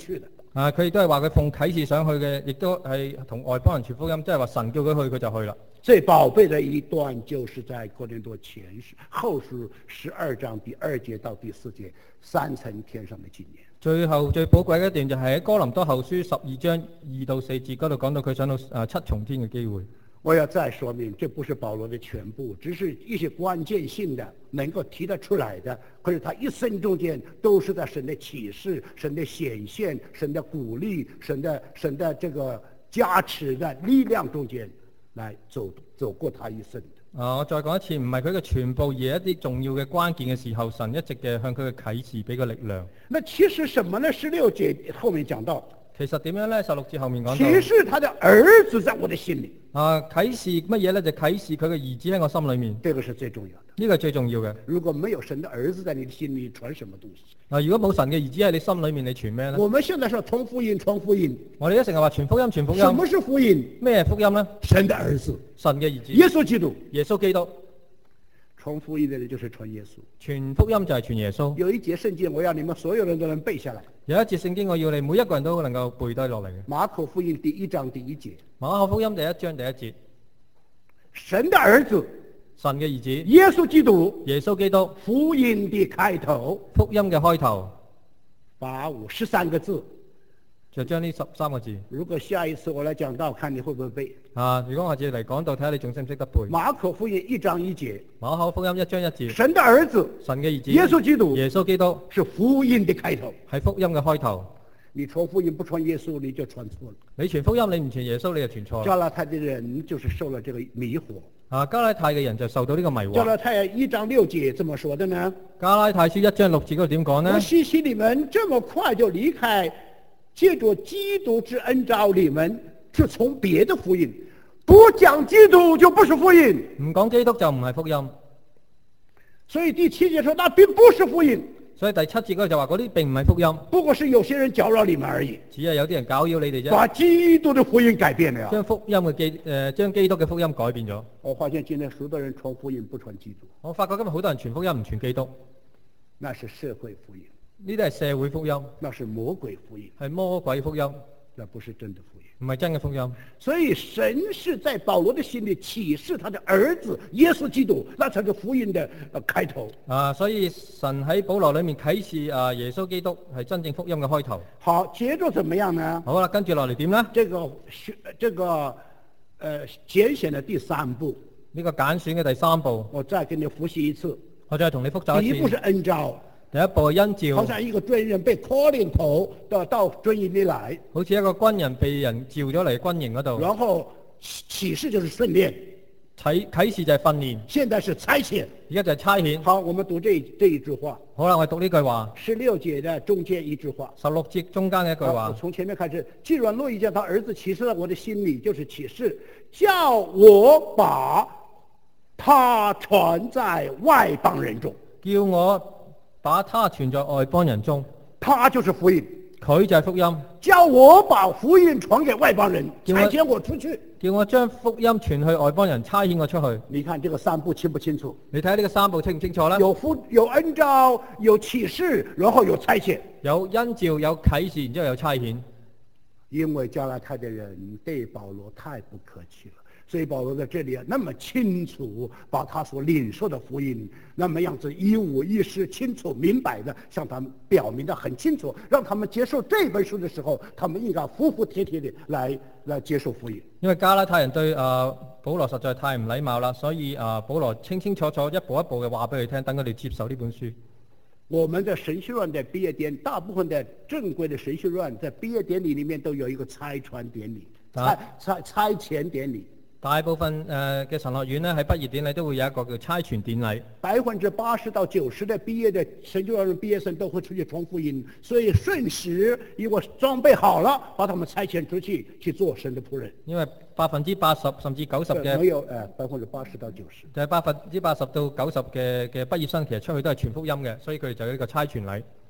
啊，佢亦都係話佢奉啟示上去嘅，亦都係同外邦人傳福音，即係話神叫佢去，佢就去啦。 最寶貝的一段就是在哥林多前書後書十二章第二節到第四節，三層天上的紀念。 最後最寶貴嘅一段就係喺哥林多後書十二章二到四節嗰度講到佢上到誒七重天嘅機會。 我要再說明，這不是保羅的全部，只是一些關鍵性的能夠提得出來的。可是他一生中間都是在神的啟示、神的顯現、神的鼓勵、神的神的這個加持的力量中間來走走過他一生的。 啊，我再講一次，唔係佢嘅全部，而係一啲重要嘅關鍵嘅時候，神一直嘅向佢嘅啟示俾個力量。 那其實什麼呢？十六節後面講到。 其實點樣咧？十六節後面講到， 啟示他的兒子在我的心裏。 啊，啟示乜嘢咧？就啟示佢嘅兒子喺我心裏面。 這個是最重要的。 呢個係最重要嘅。 如果沒有神的兒子在你的心裏，傳什麼東西？ 啊，如果冇神嘅兒子喺你心裏面，你傳咩咧？ 我們現在說傳福音，傳福音。 我哋一成日話傳福音，傳福音。 什麼是福音？ 咩係福音咧？ 神的兒子， 神嘅兒子， 耶穌基督。 耶穌基督。 傳福音的人就是傳耶穌。 傳福音就係傳耶穌。 有一節聖經，我要你們所有人都能背下來。 有一節聖經，我要你每一個人都能夠背低落嚟嘅。 馬可福音第一章第一節。 馬可福音第一章第一節。 神的兒子， 神嘅兒子， 耶穌基督， 耶穌基督， 福音的開頭， 福音嘅開頭， 八五十三個字。 就將呢十三個字。 如果下一次我來講到，看你會不會背？ 啊，如果我下次嚟講到，睇下你仲識唔識得背。 馬可福音一章一節。 馬可福音一章一節。 神的兒子， 神嘅兒子， 耶穌基督， 耶穌基督是福音的開頭， 係福音嘅開頭。 你傳福音不傳耶穌，你就傳錯了。 你傳福音你唔傳耶穌，你就傳錯。 加拉太的人就是受了這個迷惑。 啊，加拉太嘅人就受到呢個迷惑。 加拉太一章六節怎麼說的呢？ 加拉太書一章六節嗰度點講呢？ 我希奇你們這麼快就離開，借着基督之恩召你們，是從別的福音，不講基督就不是福音。 唔講基督就唔係福音。 所以第七節說，那並不是福音。 所以第七節嗰度就話嗰啲並唔係福音， 不過是有些人攪擾你們而已。 只係有啲人攪擾你哋啫。 把基督的福音改變了， 將福音嘅基誒將基督嘅福音改變咗。 我發現今天許多人傳福音不傳基督。 我發覺今日好多人傳福音唔傳基督， 那是社會福音， 呢啲係社會福音， 那是魔鬼福音， 係魔鬼福音， 那不是真的福音。 唔係真嘅福音。 所以神是在保羅的心裏啟示他的兒子耶穌基督，那才是福音的呃開頭。 啊，所以神喺保羅裏面啟示啊耶穌基督係真正福音嘅開頭。 好，接着怎麼樣呢？ 好啦，跟住落嚟點呢？ 這個這個呃揀選的第三步， 呢個揀選嘅第三步， 我再給你複習一次。 我再同你複習一次。 第一步是恩召。 第一步係恩召， 好像一個軍人被 calling 頭到到軍營裏來， 好似一個軍人被人召咗嚟軍營嗰度。 然後啟示就是訓練， 啟啟示就係訓練， 現在是差遣， 而家就係差遣。 好，我們讀這這一句話。 好啦，我哋讀呢句話。 十六節的中間一句話。 十六節中間嘅一句話。 從前面開始，既然樂意將他兒子啟示在我的心裏，就是啟示，叫我把他傳在外邦人中。 叫我把他傳在外邦人中， 他就是福音， 佢就係福音。 叫我把福音傳給外邦人， 叫我差遣我出去， 叫我將福音傳去外邦人，差遣我出去。 你看這個三步清不清楚？ 你睇下呢個三步清唔清楚咧？ 有福有恩召，有啟示，然後有差遣。 有恩召，有啟示，然之後有差遣。 因為加拉太的人對保羅太不客氣了。所以保羅在這裏那麼清楚把他所領受的福音那麼樣子一五一十清楚明白的向他們表明得很清楚，讓他們接受這本書的時候，他們應該服服帖帖的來來接受福音。 因為加拉太人對啊保羅實在太唔禮貌啦，所以啊保羅清清楚楚一步一步嘅話俾佢聽，等佢哋接受呢本書。 我們的神學院的畢業典，大部分的正規的神學院在畢業典禮裏面都有一個差傳典禮，差差差遣典禮。 大部分誒嘅神學院呢，喺畢業典禮都會有一個叫差傳典禮。 百分之八十到九十的畢業的神學院畢業生都會出去傳福音，所以瞬時如果裝備好了，把他們差遣出去去做神的僕人。 因為百分之八十甚至九十嘅， 沒有誒，百分之八十到九十， 就係百分之八十到九十嘅嘅畢業生其實出去都係傳福音嘅，所以佢哋就有呢個差傳禮。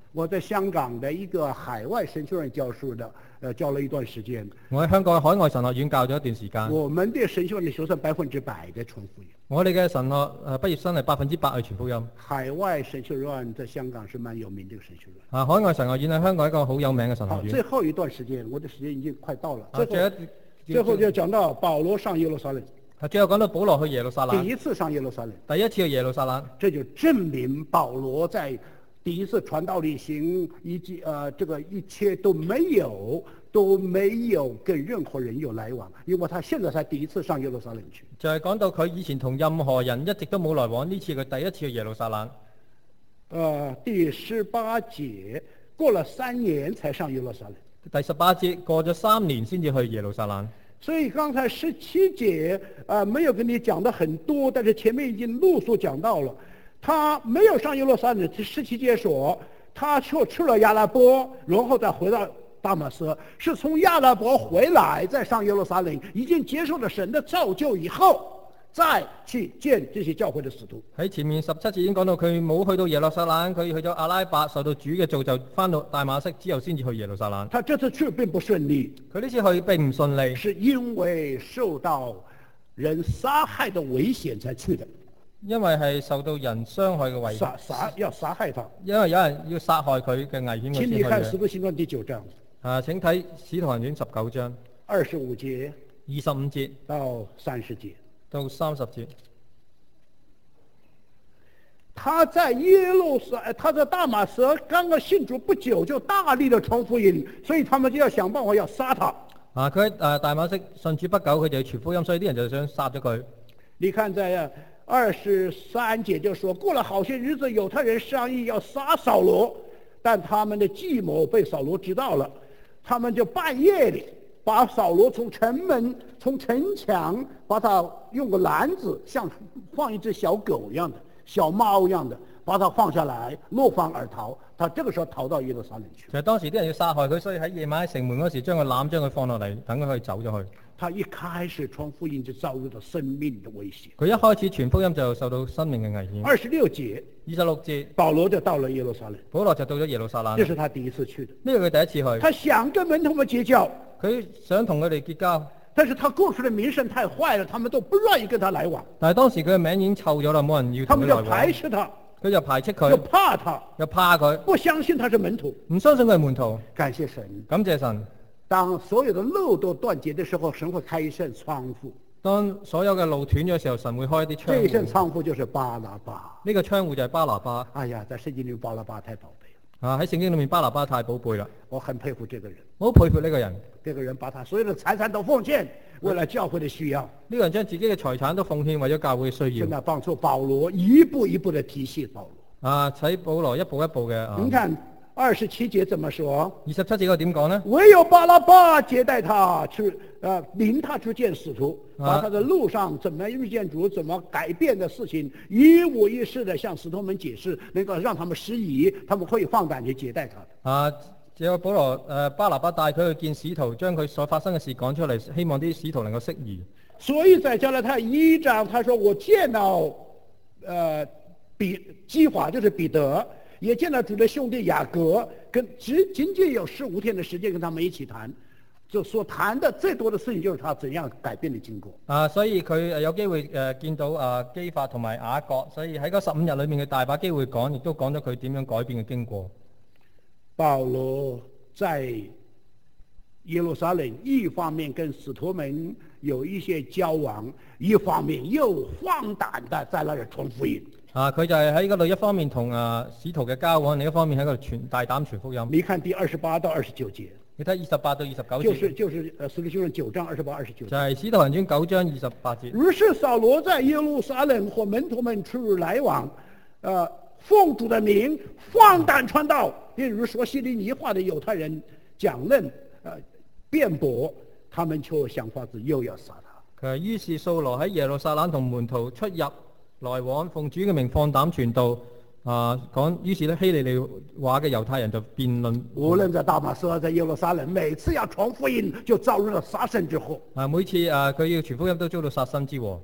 我在香港的一個海外神學院教書的，呃，教了一段時間。 我喺香港海外神學院教咗一段時間。 我們的神學院的學生百分之百的傳福音。 我哋嘅神學誒畢業生係百分之百去傳福音。 海外神學院在香港是蠻有名的一個神學院。 啊，海外神學院喺香港一個好有名嘅神學好， 院。 最後一段時間，我的時間已經快到了。 啊，最後最後就講到保羅上耶路撒冷。 啊，最後講到保羅去耶路撒冷。 第一次上耶路撒冷。 第一次去耶路撒冷。 這就證明保羅在第一次傳道旅行以及呃這個一切都沒有都沒有跟任何人有來往，因為他現在才第一次上耶路撒冷去。 就係講到佢以前同任何人一直都冇來往，呢次佢第一次去耶路撒冷。 呃，第十八節過了三年才上耶路撒冷。 第十八節過咗三年先至去耶路撒冷。 所以剛才十七節啊、呃、沒有跟你講得很多，但是前面已經陸續講到了。他沒有上耶路撒冷，十七節說他卻去了亞拉伯，然後再回到大馬色，是從亞拉伯回來再上耶路撒冷，已經接受了神的造就以後，再去見這些教會的使徒。 喺前面十七節已經講到佢冇去到耶路撒冷，佢去咗阿拉伯，受到主嘅造就，翻到大馬色之後先至去耶路撒冷。 他這次去並不順利， 佢呢次去並唔順利， 是因為受到人殺害的危險才去的。 因為係受到人傷害嘅危險， 殺殺要殺害他， 因為有人要殺害佢嘅危險。 請你看《使徒行傳》第九章。 啊，請睇《使徒行傳》十九章二十五節、 二十五節到三十節到三十節。 他在耶路撒，他在大馬色剛剛信主不久，就大力的傳福音，所以他們就要想辦法要殺他。 啊，佢喺誒大馬色信主不久，佢就要傳福音，所以啲人就想殺咗佢。 你看在二十三節就說，過了好些日子，猶太人商議要殺掃羅，但他們的計謀被掃羅知道了，他們就半夜裏把掃羅從城門、從城牆，把他用個籃子，像放一隻小狗一樣的、小貓一樣的，把他放下來，落荒而逃。他這個時候逃到耶路撒冷去。 就係當時啲人要殺害佢，所以喺夜晚喺城門嗰時，將個籃將佢放落嚟，等佢可以走咗去。 他一開始傳福音就遭遇到生命的威脅。 佢一開始傳福音就受到生命嘅危險。 二十六節， 二十六節， 保羅就到了耶路撒冷。 保羅就到咗耶路撒冷。 這是他第一次去的。 呢個佢第一次去。 他想跟門徒們結交， 佢想同佢哋結交， 但是他過去的名聲太壞了，他們都不願意跟他來往。 但係當時佢嘅名已經臭咗啦，冇人要同佢來往。 他們就排斥他， 佢就排斥佢， 又怕他， 又怕佢， 不相信他是門徒， 唔相信佢係門徒。 感謝神， 感謝神。 當所有的路都斷絕的時候，神會開一扇窗戶。 當所有嘅路斷咗嘅時候，神會開一啲窗戶。 這一扇窗戶就是巴拿巴。 呢個窗戶就係巴拿巴。 哎呀，在聖經裏巴拿巴太寶貝了。 啊，喺聖經裏面巴拿巴太寶貝啦。 我很佩服這個人。 我好佩服呢個人。 這個人把他所有的財產都奉獻，為了教會的需要。 呢個人將自己嘅財產都奉獻，為咗教會嘅需要。 現在幫助保羅一步一步的提攜保羅。 啊，使保羅一步一步嘅。啊、 你看。二十七節怎麼說？ 二十七節嗰點講呢？ 唯有巴拿巴接待他去，呃，領他去見使徒，把他的路上怎麼遇見主、怎麼改變的事情，一五一十的向使徒們解釋，能夠讓他們適宜，他們可以放膽去接待他。 啊，只有保羅，誒、呃，巴拿巴帶佢去見使徒，將佢所發生嘅事講出嚟，希望啲使徒能夠適宜。 所以在加拉太一章，他說我見到，呃，彼基法就是彼得。也見到主的兄弟雅各，跟只僅僅有十五天的時間跟他們一起談，就所談的最多的事情就是他怎樣改變的經過。 啊，所以佢有機會誒、呃、見到啊基法同埋雅各，所以喺嗰十五日裏面佢大把機會講，亦都講咗佢點樣改變嘅經過。 保羅在耶路撒冷，一方面跟使徒們有一些交往，一方面又放膽的在那裏傳福音。 啊！佢就係喺嗰度一方面同啊使徒嘅交往，另一方面喺嗰度傳大膽傳福音。 你看第二十八到二十九節， 你睇二十八到二十九節， 就是就是呃，使徒行傳九章二十八二十九節， 就係使徒行傳九章二十八節。 於是掃羅在耶路撒冷和門徒們出入來往，呃，奉主的名放膽傳道，例如說希利尼話的猶太人講論，呃，辯駁，他們就想法子又要殺他。 佢於是掃羅喺耶路撒冷同門徒出入來往，奉主嘅名放膽傳道。啊，講於是咧希利尼話嘅猶太人就辯論。 無論在大馬色，在耶路撒冷，每次要傳福音就遭遇了殺身之禍。 啊，每次啊佢要傳福音都遭到殺身之禍。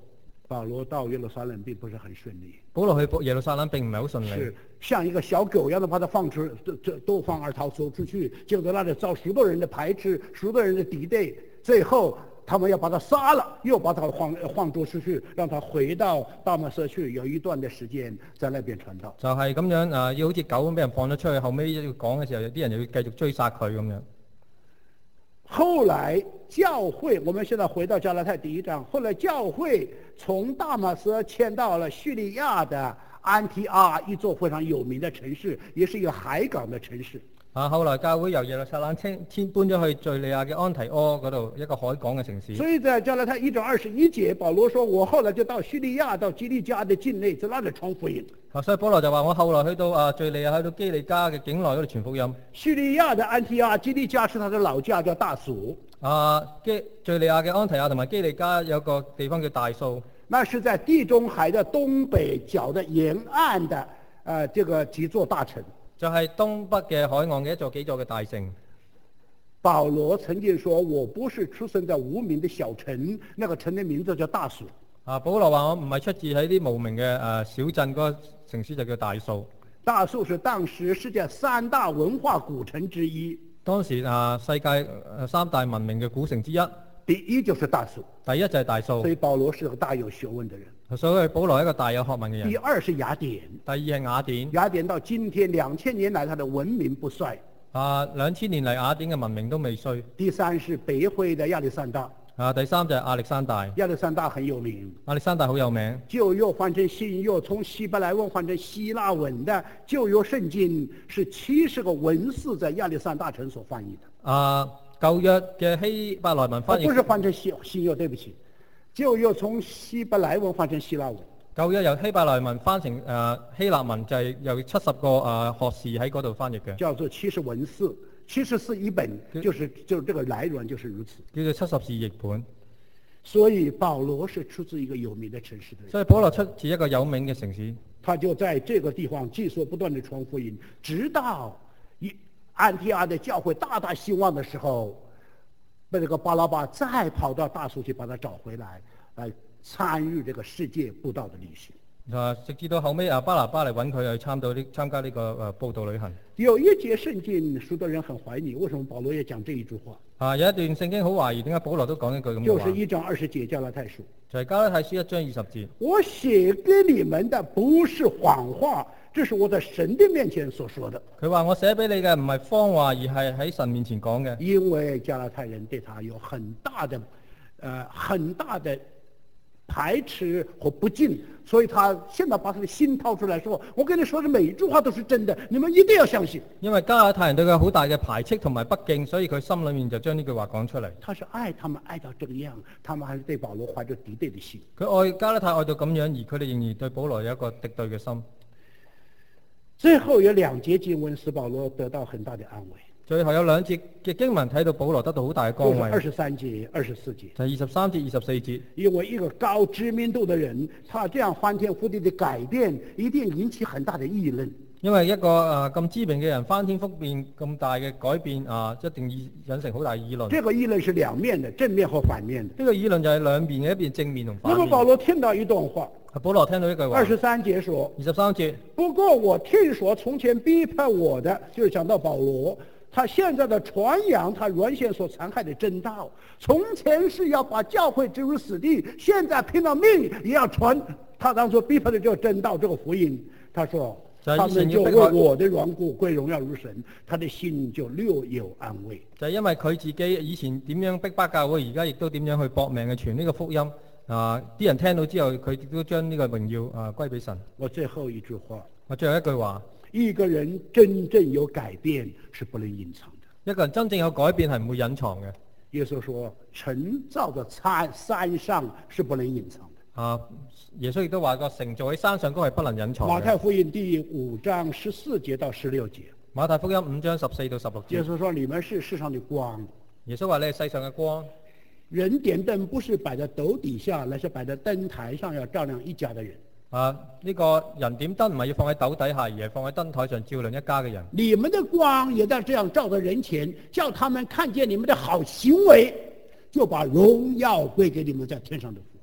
保羅到耶路撒冷並不是很順利， 保羅去耶路撒冷並唔係好順利， 是像一個小狗一樣的把他放出，這都放而逃走出去，結果那裡遭許多人的排斥，許多人的敵對，最後他們要把他殺了，又把他放放逐出去，讓他回到大馬色去，有一段的時間在那邊傳道。 就係咁樣啊，要好似狗咁俾人放咗出去，後尾要講嘅時候，有啲人又要繼續追殺佢咁樣。 後來教會，我們現在回到加拉太第一章，後來教會從大馬色遷到了敘利亞的安提阿，一座非常有名的城市，也是一個海港的城市。 啊，後來教會由耶路撒冷遷遷搬咗去敘利亞嘅安提阿嗰度，一個海港嘅城市。 所以在加拉太一章二十一節，保羅說：我後來就到敘利亞，到基利家的境內，在那裡傳福音。 啊，所以保羅就話：我後來去到啊敘利亞，去到基利家嘅境內嗰度傳福音。 敘利亞的安提阿，基利家是他的老家，叫大數。 啊，基敘利亞嘅安提亞同埋基利家有個地方叫大數。 那是在地中海的東北角的沿岸的，呃，這個幾座大城。 就係東北嘅海岸嘅一座幾座嘅大城。 保羅曾經說：我不是出生在無名的小城，那個城的名字叫大數。 啊，保羅話我唔係出自喺啲無名嘅誒、呃、小鎮，嗰個城市就叫大數。 大數是當時世界三大文化古城之一。 當時啊，世界、呃、三大文明嘅古城之一。 第一就是大數， 第一就係大數。 所以保羅是個大有學問的人。 所以保羅係一個大有學問嘅人。 第二是雅典， 第二係雅典。 雅典到今天兩千年來，它的文明不衰。 啊，兩千年嚟雅典嘅文明都未衰。 第三是北非的亞歷山大。 啊，第三就係亞歷山大。 亞歷山大很有名。 亞歷山大好有名。 舊約翻成新約，從希伯來文翻成希臘文的舊約聖經是七十個文士在亞歷山大城所翻譯的。 啊。舊約嘅希伯來文翻譯， 不是翻成新新約，對不起，舊約從希伯來文翻成希臘文。 舊約由希伯來文翻成誒、呃、希臘文，就係由七十個誒、呃、學士喺嗰度翻譯嘅。 叫做七十文士，七十士譯本，就是就這個來源就是如此。 叫做七十士譯本。 所以保羅是出自一個有名的城市的人。 所以保羅出自一個有名嘅城市， 他就在這個地方繼續不斷地傳福音，直到一。安提阿的教會大大興旺的時候，被這個巴拉巴再跑到大數去把他找回來，來參與這個世界佈道的旅行。 啊，直至到後尾啊，巴拿巴嚟揾佢去參到呢參加呢個誒佈道旅行。 有一節聖經，許多人很懷疑，為什麼保羅也講這一句話？ 啊，有一段聖經好懷疑，點解保羅都講一句咁嘅話？ 就是一章二十節加拉太書。 就係加拉太書一章二十節。我寫給你們的不是謊話。這是我在神的面前所說的。 佢話我寫俾你嘅唔係謊話，而係喺神面前講嘅。 因為加拉太人對他有很大的，呃，很大的排斥和不敬，所以他現在把他的心掏出來說：我跟你說的每一句話都是真的，你們一定要相信。 因為加拉太人對佢好大嘅排斥同埋不敬，所以佢心裏面就將呢句話講出嚟。 他是愛他們愛到這個樣，他們還是對保羅懷着敵對的心。 佢愛加拉太愛到咁樣，而佢哋仍然對保羅有一個敵對嘅心。 最後有兩節經文使保羅得到很大的安慰。 最後有兩節嘅經文睇到保羅得到好大嘅安慰。 二十三節、二十四節。 就係二十三節、二十四節。 因為一個高知名度的人，他這樣翻天覆地的改變，一定引起很大的議論。 因為一個誒咁知名嘅人翻天覆變咁大嘅改變啊，一定引引成好大議論。 這個議論是兩面的，正面和反面的。 呢個議論就係兩面嘅，一邊正面同反面。 那麼保羅聽到一段話。 保羅聽到一句話。 二十三節說。 二十三節。 不過我聽說從前逼迫我的，就是講到保羅，他現在的傳揚他原先所殘害的真道，從前是要把教會置於死地，現在拼了命也要傳。他當初逼迫的就是真道這個福音。他說。他們就為我的緣故歸榮耀於神，他的心就略有安慰。 就係因為佢自己以前點樣逼迫教會，而家亦都點樣去搏命去傳呢個福音啊！啲人聽到之後，佢亦都將呢個榮耀啊歸俾神。 我最後一句話， 我最後一句話， 一個人真正有改變是不能隱藏的。 一個人真正有改變係唔會隱藏嘅。 耶穌說：城造在山山上是不能隱藏的。啊， 耶穌亦都話個城造喺山上都係不能隱藏嘅。 馬太福音第五章十四節到十六節。 馬太福音五章十四到十六節。 耶穌說：你們是世上的光。 耶穌話你係世上嘅光。 人點燈不是擺在斗底下，乃是擺在燈台上，要照亮一家的人。 啊，呢、這個人點燈唔係要放喺斗底下，而係放喺燈台上照亮一家嘅人。 你們的光也在這樣照在人前，叫他們看見你們的好行為，就把榮耀歸給你們在天上的父。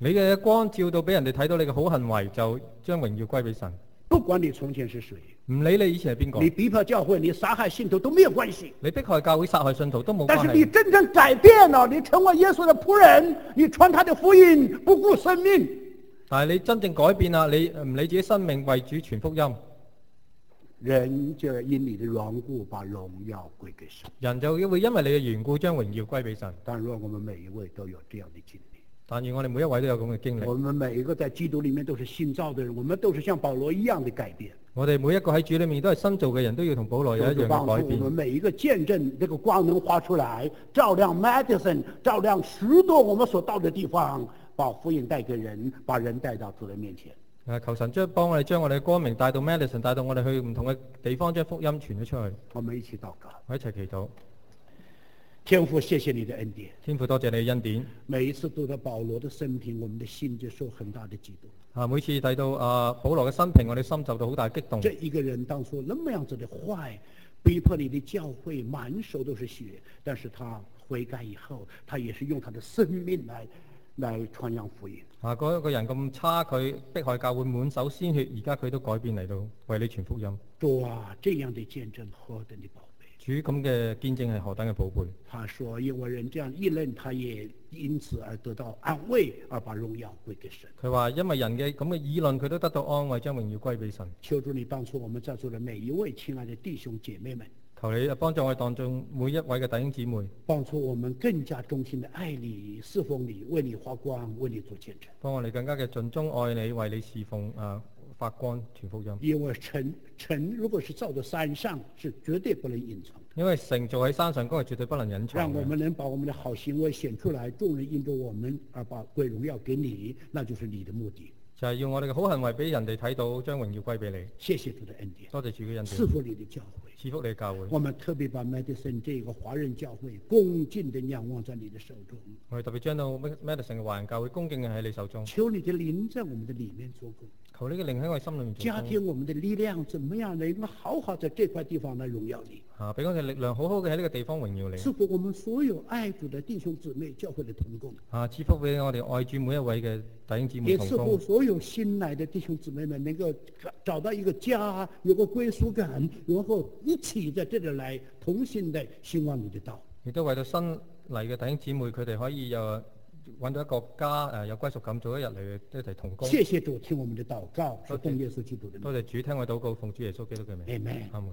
你嘅光照到俾人哋睇到你嘅好行為，就將榮耀歸俾神。 不管你從前是誰， 唔理你以前係邊個， 你逼迫教會，你殺害信徒都沒有關係。 你迫害教會、殺害信徒都冇關係。 但是你真正改變了，你成為耶穌的僕人，你傳他的福音，不顧生命。 但係你真正改變啦，你唔理自己生命，為主傳福音， 人就因你的緣故把榮耀歸給神。 人就會因為你嘅緣故將榮耀歸俾神。 但若我們每一位都有這樣的經歷， 但願我哋每一位都有咁嘅經歷。 我們每一個在基督裏面都是新造的人，我們都是像保羅一樣的改變。 我哋每一個喺主裏面都係新造嘅人，都要同保羅有一樣嘅改變。 我們每一個見證這個光能發出來，照亮 Madison， 照亮許多我們所到的地方，把福音帶給人，把人帶到主的面前。 誒，求神將幫我哋將我哋嘅光明帶到 Madison， 帶到我哋去唔同嘅地方，將福音傳咗出去。 我們一起禱告， 我一齊祈禱。 天父，謝謝你的恩典。 天父，多謝你嘅恩典。 每一次讀到保羅的生平，我們的心就受很大的激動。 啊，每次睇到啊保羅嘅生平，我哋心受到好大激動。 這一個人當初那麼樣子的壞，逼迫你的教會，滿手都是血，但是他悔改以後，他也是用他的生命來來傳揚福音。 啊，嗰、那個人咁差，佢迫害教會滿手鮮血，而家佢都改變嚟到為你傳福音。 哇，這樣的見證何等的寶貝！ 主咁嘅見證係何等嘅寶貝。 他說，因為人這樣議論，他也因此而得到安慰，而把榮耀歸給神。 佢話因為人嘅咁嘅議論，佢都得到安慰，將榮耀歸俾神。 求主你幫助我們在座的每一位親愛的弟兄姐妹們， 求你幫助我哋當中每一位嘅弟兄姊妹， 幫助我們更加忠心的愛你、侍奉你、為你發光、為你做見證。 幫我哋更加嘅盡忠愛你，為你侍奉啊發光傳福音。 因為城城如果是造在山上，是絕對不能隱藏。 因為城造喺山上，嗰係絕對不能隱藏。 讓我們能把我們的好行為顯出來，眾人因着我們而把歸榮耀給你，那就是你的目的。 就係要我哋嘅好行為俾人哋睇到，將榮耀歸俾你。 謝謝主的恩典， 多謝主嘅恩典。 賜福你的教會， 賜福你嘅教會。 我們特別把 Madison 這個華人教會恭敬地仰望在你的手中。 我哋特別將到 Madison 嘅華人教會恭敬嘅喺你手中。 求你的靈在我們的裡面做工， 求呢個靈喺我哋心裏面做工， 加添我們的力量，怎麼樣能夠好好在這塊地方來榮耀你？ 啊，俾我哋力量，好好嘅喺呢個地方榮耀你。 賜福我們所有愛主的弟兄姊妹，教會的同工。 啊，賜福俾我哋愛主每一位嘅弟兄姊妹同工。 也賜福所有新來的弟兄姊妹們，能夠找到一個家，有個歸屬感，然後一起在這裏來同心地興旺你的道。 亦都為到新嚟嘅弟兄姊妹，佢哋可以又揾到一個家，誒有歸屬感，做一日嚟一齊同工。 謝謝主，聽我們的禱告，是奉耶穌基督的名。 多謝主，聽我禱告，奉主耶穌基督嘅名。 Amen。 阿門。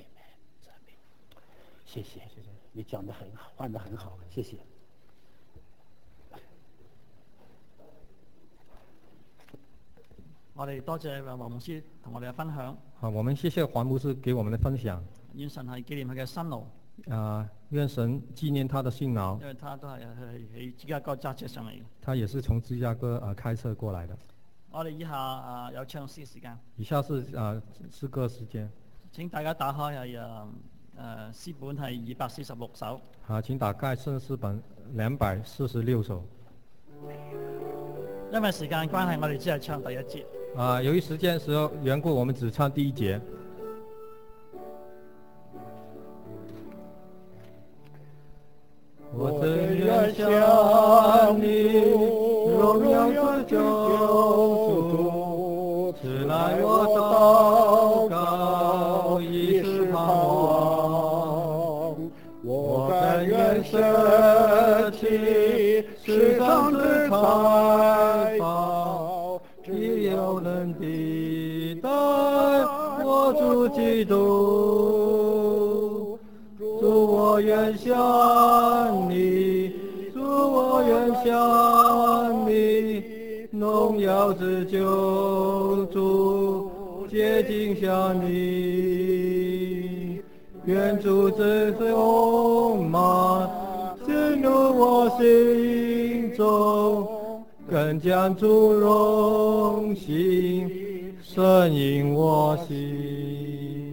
謝謝，謝謝，你講得很好，換得很好，謝謝。 我哋多謝黃牧師同我哋嘅分享。 好，我們謝謝黃牧師給我們的分享。 願神係紀念佢嘅辛勞。 啊，願神紀念他的辛勞。 因為他都係係喺芝加哥揸車上嚟嘅。 他也是從芝加哥啊開車過來的。 我哋以下啊有唱詩時間。 以下是啊詩歌時間。請大家打開係啊。誒、呃、詩本係二百四十六首。 好，請打開聖詩本兩百四十六首。 因為時間關係，我哋只係唱第一節。 啊，由於時間時候緣故，我們只唱第一節。我真願向你榮耀的救主，此乃我禱告，亦是盼望。我甘願捨棄世上的財寶，只有能替代我主基督。主，我願向你，主，我願向你，榮耀之救主，竭盡向你。願主之充滿進入我心中，更將主榮幸深入我心。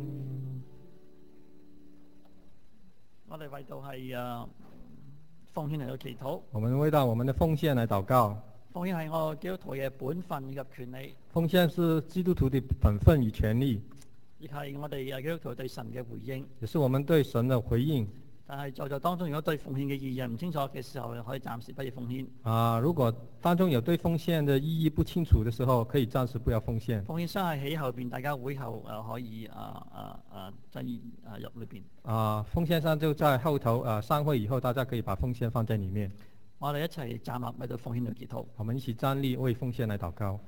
我哋為到係誒奉獻嚟到祈禱。 我們為到我們的奉獻來禱告。 奉獻係我基督徒嘅本分以及權利。 奉獻是基督徒的本分與權利， 亦係我哋誒基督徒對神嘅回應。 也是我們對神的回應。 但係在座當中，如果對奉獻嘅意義唔清楚嘅時候，可以暫時不要奉獻。 啊，如果當中有對奉獻的意義不清楚的時候，可以暫時不要奉獻。 奉獻箱係喺後邊，大家會後誒、呃、可以啊啊啊即係啊入裏邊。 啊，奉獻箱就在後頭，啊，散會以後大家可以把奉獻放在裡面。 我哋一齊站立為到奉獻嚟祈禱。 我們一起站立為奉獻來禱告。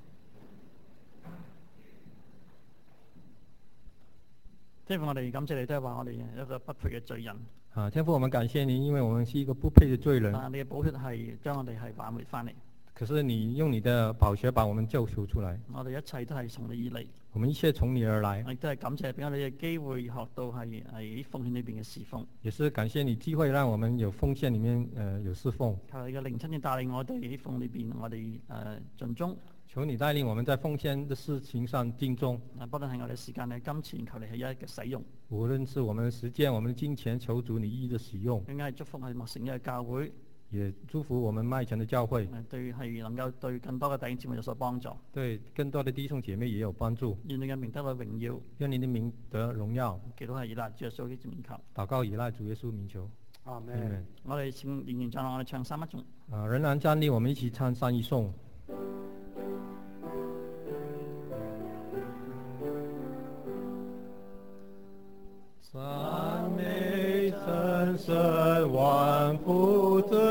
天父，我哋感謝你，都係話我哋一個不配嘅罪人。 啊，天父，我們感謝你，因為我們是一個不配的罪人。 但係你嘅寶血係將我哋係挽回翻嚟。 可是你用你的寶血把我們救贖出來。 我哋一切都係從你而嚟。 我們一切從你而來。 亦都係感謝俾我哋嘅機會學到係喺奉獻裏邊嘅侍奉。 也是感謝你機會讓我們有奉獻裡面，呃，有侍奉。 求你嘅靈親自帶領我哋喺奉裏邊，我哋誒、呃、盡忠。 求你帶領我們在奉獻的事情上盡忠。 啊，不論係我哋時間嘅金錢，求你係一嘅使用。 無論是我們的時間、我們的金錢，求主你一一的使用。 更加係祝福係默城嘅教會。 也祝福我們麥城的教會。 對，係能夠對更多嘅弟兄姊妹有所幫助。 對，更多的弟兄姐妹也有幫助。 願你嘅名得到榮耀。 願你的名得榮耀。 祈禱係以賴主耶穌基督名求。 禱告以賴主耶穌名求。 阿門。 我哋請仍然站立，我哋唱三一頌。 啊，仍然站立，我們一起唱三一頌。讚美神神萬福之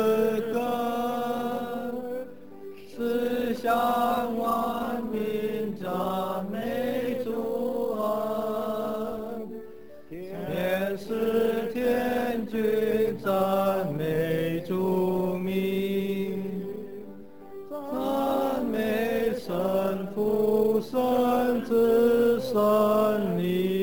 根，賜下萬民讚美主恩，天使天君讚美主名，讚美神父神子神靈。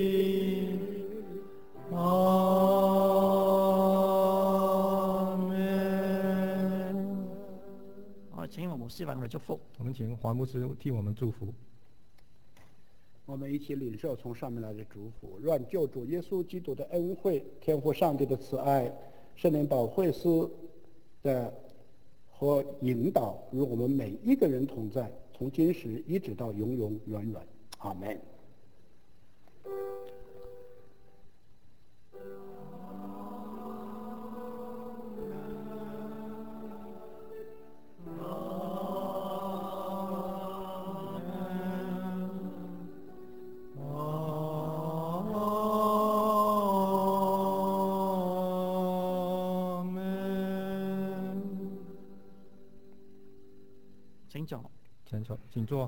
請黃牧師為我哋祝福。 我們請黃牧師替我們祝福。 我們一起領受從上面來的祝福，願救主耶穌基督的恩惠、天父上帝的慈愛、聖靈保惠師的和引導與我們每一個人同在，從今時一直到永永遠遠。阿門。 請坐， 請坐，請坐。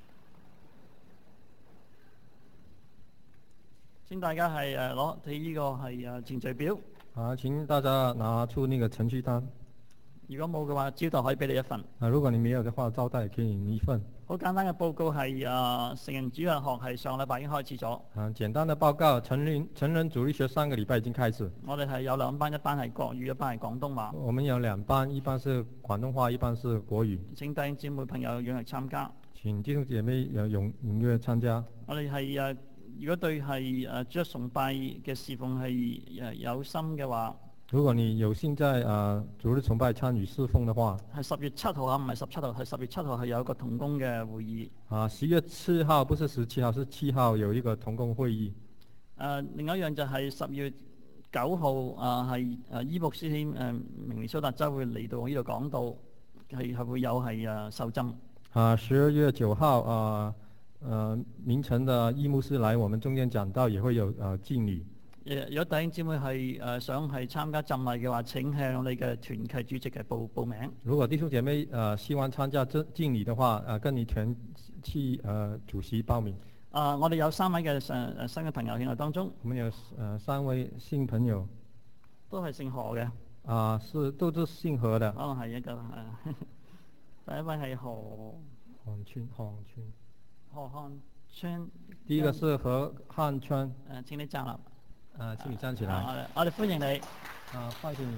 請大家係誒攞睇呢個係誒程序表。 啊，請大家拿出那個程序單。 如果冇嘅話，招待可以俾你一份。 啊，如果你沒有嘅話，招待給你一份。 好簡單嘅報告係誒成人主日學係上禮拜已經開始咗。 啊，簡單的報告，成人成人主日學上個禮拜已經開始。 我哋係有兩班，一班係國語，一班係廣東話。 我們有兩班，一班是廣東話，一班是國語。 請弟兄姊妹朋友踴躍參加。 請弟兄姐妹有踴踴躍參加。 我哋係誒，如果對係誒主日崇拜嘅侍奉係誒有心嘅話。 如果你有幸在啊主日崇拜參與侍奉的話， 係十月七號啊，唔係十七號，係十月七號係有一個同工嘅會議。 啊，十月七號不是十七號，是七號有一個同工會議。誒、 呃，另外一樣就係十月九號啊，係誒伊牧師誒、呃、明尼蘇達州會嚟到呢度講道，係係會有係誒受浸。 啊，十二月九號啊，誒明城的伊牧師來我們中間講道，也會有誒敬禮。 如果弟兄姊妹係誒想係參加浸禮嘅話，請向你嘅團契主席嘅報報名。 如果弟兄姐妹誒希望參加這敬禮的話，誒跟你團契誒主席報名。 啊，我哋有三位嘅誒誒新嘅朋友喺我當中。 我們有誒三位新朋友， 都係姓何嘅。 啊，是都是姓何的。 可能係一個誒，第一位係何漢川，漢川， 何漢川。 第一個是何漢川。 誒，請你站立。 啊，請你站起來。 啊、我哋歡迎你。 啊，歡迎你。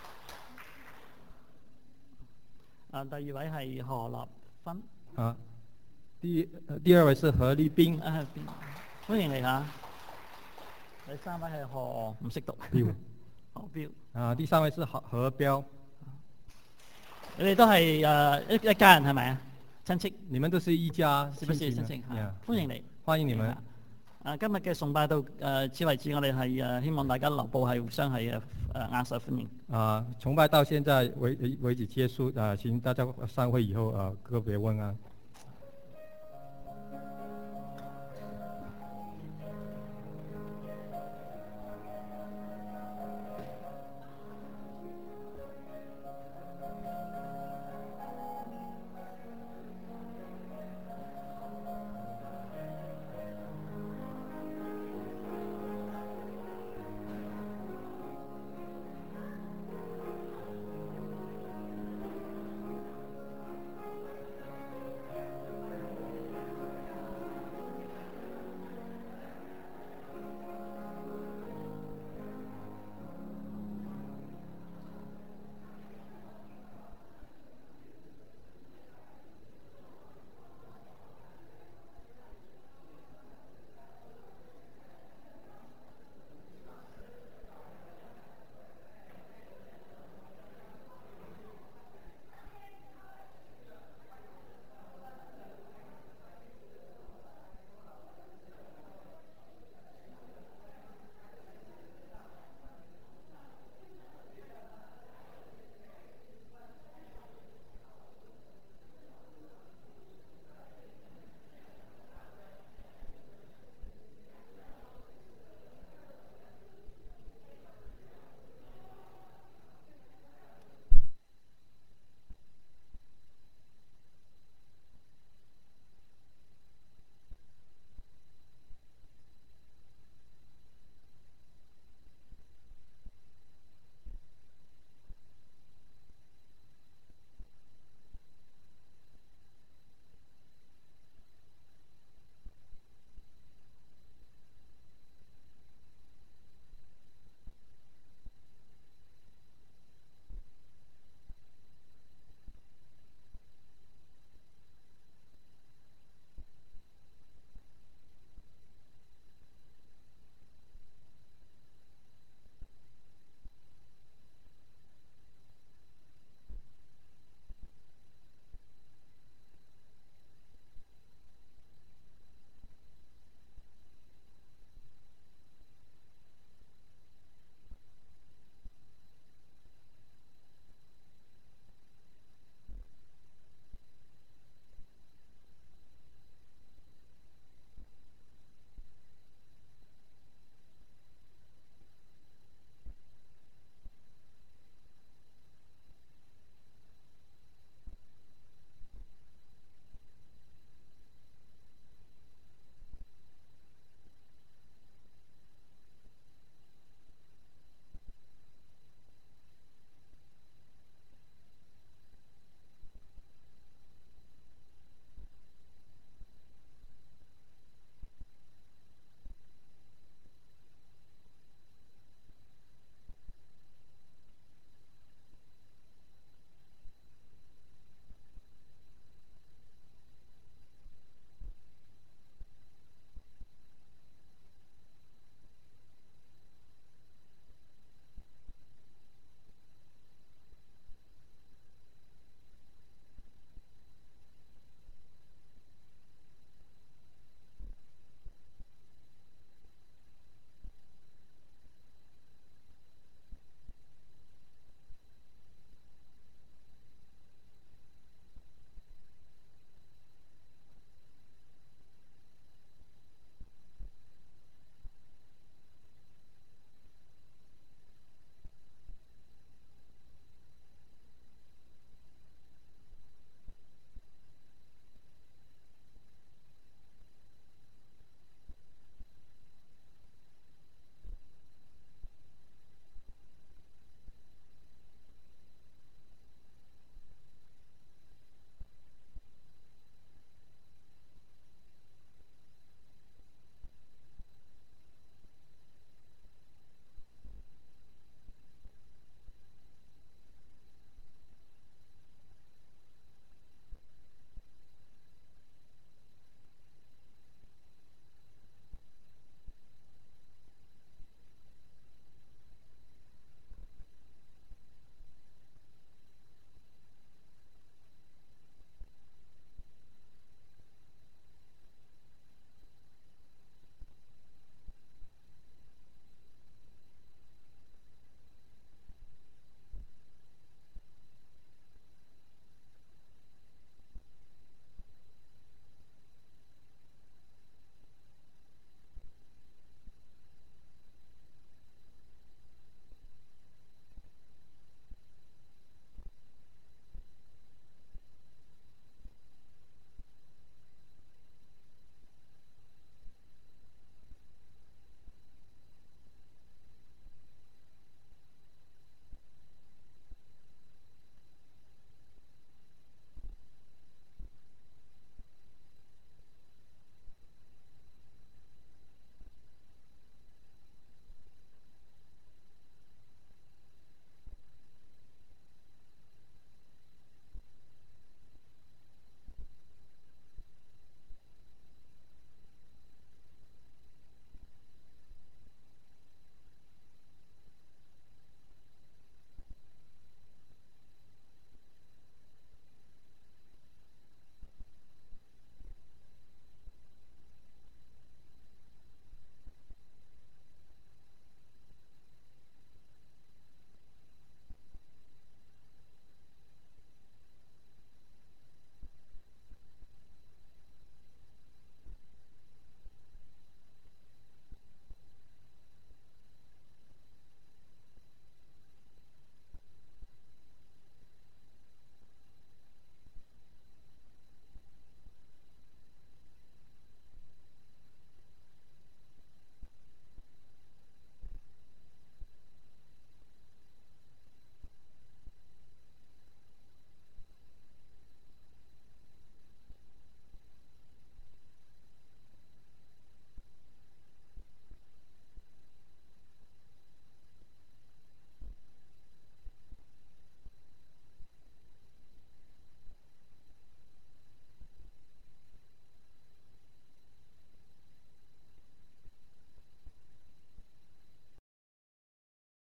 啊，第二位係何立芬。 啊，第第二位是何立斌。 啊，歡迎你嚇。第三位係何唔識讀。 標。 何標。 啊，第三位是何何標。 你哋都係誒一一家人係咪啊？親戚。 你們都是一家。 是不是親戚？ yeah. 歡迎你。 歡迎你們。 啊，今日嘅崇拜到誒此為止，我哋係誒希望大家留步係互相係誒誒握手歡迎。 啊，崇拜到現在為為止結束啊，請大家散會以後啊個別問安。